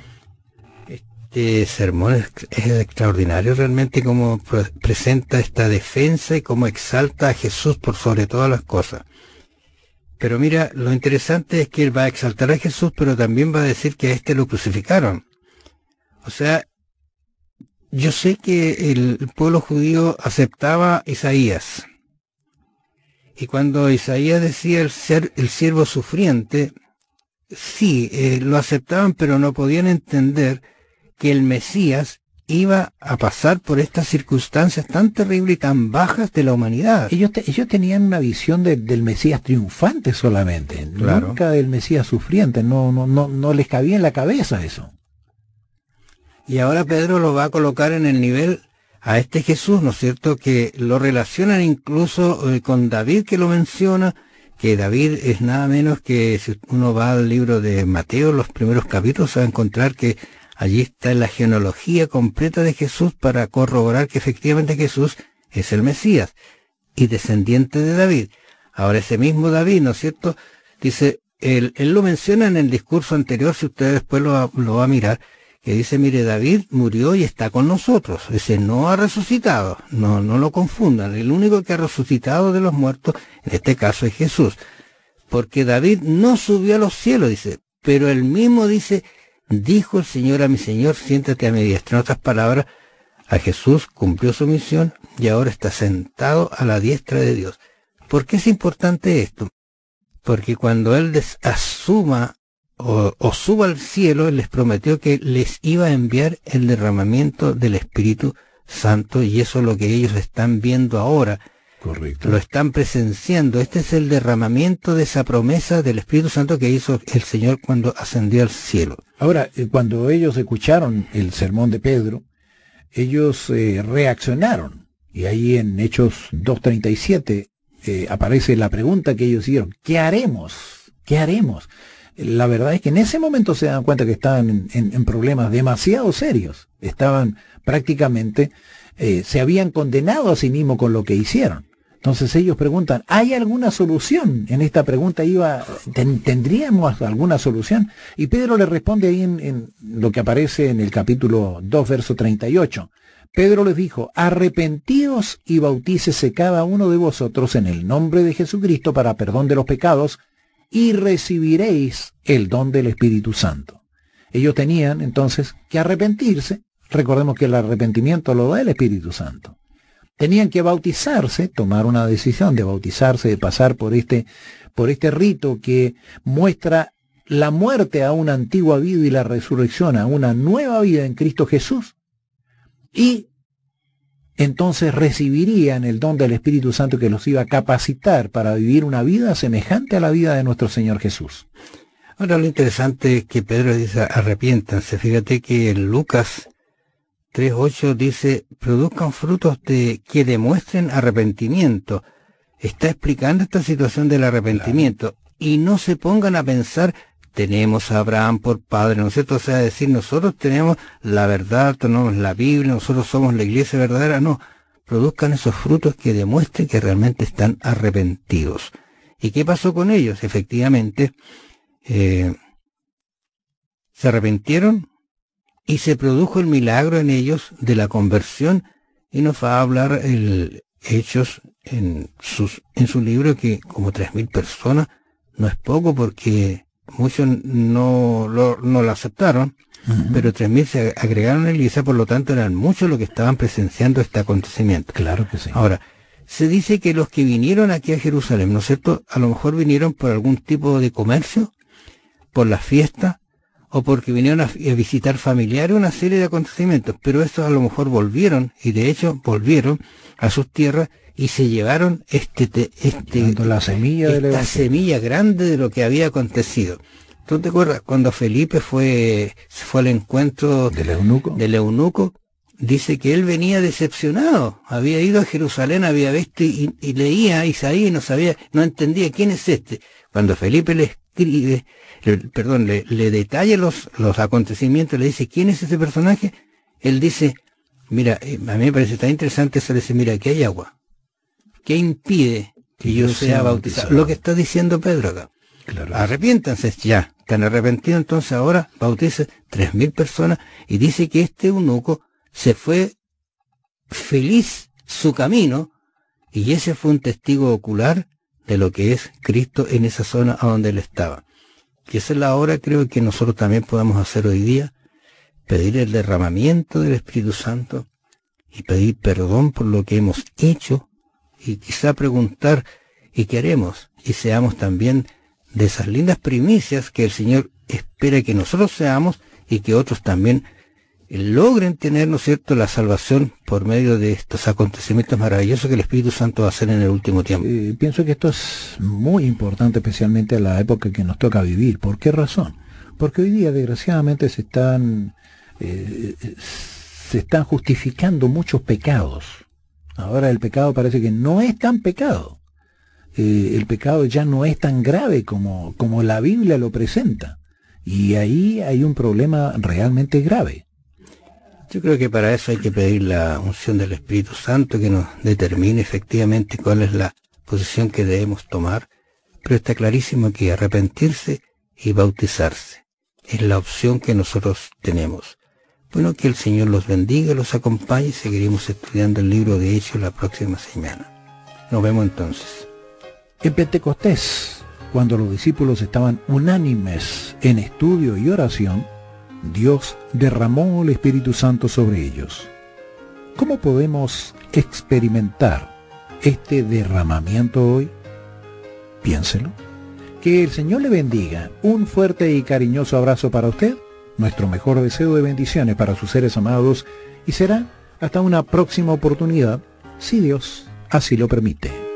Este sermón es, es extraordinario realmente, cómo pre presenta esta defensa y cómo exalta a Jesús por sobre todas las cosas. Pero mira, lo interesante es que él va a exaltar a Jesús, pero también va a decir que a este lo crucificaron. O sea, yo sé que el pueblo judío aceptaba a Isaías. Y cuando Isaías decía el, ser, el siervo sufriente, sí, eh, lo aceptaban, pero no podían entender que el Mesías iba a pasar por estas circunstancias tan terribles y tan bajas de la humanidad. Ellos, te, ellos tenían una visión de, del Mesías triunfante solamente, claro. Nunca del Mesías sufriente, no, no, no, no les cabía en la cabeza eso. Y ahora Pedro lo va a colocar en el nivel a este Jesús, ¿no es cierto?, que lo relacionan incluso eh, con David, que lo menciona, que David es nada menos que, si uno va al libro de Mateo, los primeros capítulos, se va a encontrar que allí está la genealogía completa de Jesús para corroborar que efectivamente Jesús es el Mesías y descendiente de David. Ahora ese mismo David, ¿no es cierto?, dice, él, él lo menciona en el discurso anterior, si usted después lo, lo va a mirar, que dice, mire, David murió y está con nosotros. Dice, no ha resucitado, no, no lo confundan. El único que ha resucitado de los muertos, en este caso, es Jesús. Porque David no subió a los cielos, dice, pero él mismo dice, dijo el Señor a mi Señor, siéntate a mi diestra. En otras palabras, a Jesús cumplió su misión y ahora está sentado a la diestra de Dios. ¿Por qué es importante esto? Porque cuando él asuma O, o suba al cielo, él les prometió que les iba a enviar el derramamiento del Espíritu Santo, y eso es lo que ellos están viendo ahora. Correcto. Lo están presenciando. Este es el derramamiento de esa promesa del Espíritu Santo que hizo el Señor cuando ascendió al cielo. Ahora, cuando ellos escucharon el sermón de Pedro, ellos eh, reaccionaron, y ahí en Hechos dos treinta y siete eh, aparece la pregunta que ellos hicieron: ¿qué haremos? ¿Qué haremos? La verdad es que en ese momento se dan cuenta que estaban en, en, en problemas demasiado serios. Estaban prácticamente, eh, se habían condenado a sí mismos con lo que hicieron. Entonces ellos preguntan, ¿hay alguna solución? En esta pregunta iba, ten, ¿tendríamos alguna solución? Y Pedro le responde ahí en, en lo que aparece en el capítulo dos, verso treinta y ocho. Pedro les dijo, arrepentíos y bautícese cada uno de vosotros en el nombre de Jesucristo para perdón de los pecados, y recibiréis el don del Espíritu Santo. Ellos tenían entonces que arrepentirse. Recordemos que el arrepentimiento lo da el Espíritu Santo. Tenían que bautizarse, tomar una decisión de bautizarse, de pasar por este, por este rito que muestra la muerte a una antigua vida y la resurrección a una nueva vida en Cristo Jesús, y entonces recibirían el don del Espíritu Santo que los iba a capacitar para vivir una vida semejante a la vida de nuestro Señor Jesús. Ahora, lo interesante es que Pedro dice, arrepiéntanse. Fíjate que en Lucas tres ocho dice, produzcan frutos de que demuestren arrepentimiento. Está explicando esta situación del arrepentimiento. Claro. Y no se pongan a pensar, tenemos a Abraham por padre, ¿no es cierto? O sea, decir, nosotros tenemos la verdad, tenemos la Biblia, nosotros somos la iglesia verdadera. No, produzcan esos frutos que demuestren que realmente están arrepentidos. ¿Y qué pasó con ellos? Efectivamente, eh, se arrepintieron y se produjo el milagro en ellos de la conversión, y nos va a hablar el Hechos en, sus, en su libro que como tres mil personas no es poco, porque muchos no lo, no lo aceptaron, uh-huh. pero tres mil se agregaron a la iglesia, por lo tanto eran muchos los que estaban presenciando este acontecimiento. Claro que sí. Ahora, se dice que los que vinieron aquí a Jerusalén, ¿no es cierto?, a lo mejor vinieron por algún tipo de comercio, por las fiestas, o porque vinieron a, a visitar familiares, una serie de acontecimientos, pero estos a lo mejor volvieron, y de hecho volvieron a sus tierras y se llevaron este, este la semilla esta de semilla grande de lo que había acontecido. ¿Tú te acuerdas cuando Felipe fue, fue al encuentro del eunuco? del eunuco? Dice que él venía decepcionado, había ido a Jerusalén, había visto y, y leía a Isaías y no sabía, no entendía quién es este. Cuando Felipe le escribe, le, perdón, le, le detalla los, los acontecimientos, le dice, ¿quién es ese personaje? Él dice, mira, a mí me parece tan interesante eso, le dice, mira, aquí hay agua. ¿Qué impide que yo sea bautizado? Lo que está diciendo Pedro acá. Claro. Arrepiéntanse ya, están arrepentidos, entonces ahora bautice tres mil personas, y dice que este eunuco se fue feliz su camino, y ese fue un testigo ocular de lo que es Cristo en esa zona a donde él estaba. Y esa es la hora, creo, que nosotros también podamos hacer hoy día, pedir el derramamiento del Espíritu Santo y pedir perdón por lo que hemos hecho, y quizá preguntar, ¿y qué haremos? Y seamos también de esas lindas primicias que el Señor espera que nosotros seamos, y que otros también logren tener, ¿no es cierto?, la salvación por medio de estos acontecimientos maravillosos que el Espíritu Santo va a hacer en el último tiempo. Eh, pienso que esto es muy importante, especialmente a la época que nos toca vivir. ¿Por qué razón? Porque hoy día, desgraciadamente, se están, eh, se están justificando muchos pecados. Ahora el pecado parece que no es tan pecado. Eh, el pecado ya no es tan grave como, como la Biblia lo presenta. Y ahí hay un problema realmente grave. Yo creo que para eso hay que pedir la unción del Espíritu Santo, que nos determine efectivamente cuál es la posición que debemos tomar, pero está clarísimo que arrepentirse y bautizarse es la opción que nosotros tenemos. Bueno, que el Señor los bendiga, los acompañe, y seguiremos estudiando el libro de Hechos la próxima semana. Nos vemos entonces. En Pentecostés, cuando los discípulos estaban unánimes en estudio y oración, Dios derramó el Espíritu Santo sobre ellos. ¿Cómo podemos experimentar este derramamiento hoy? Piénselo. Que el Señor le bendiga. Un fuerte y cariñoso abrazo para usted, nuestro mejor deseo de bendiciones para sus seres amados, y será hasta una próxima oportunidad, si Dios así lo permite.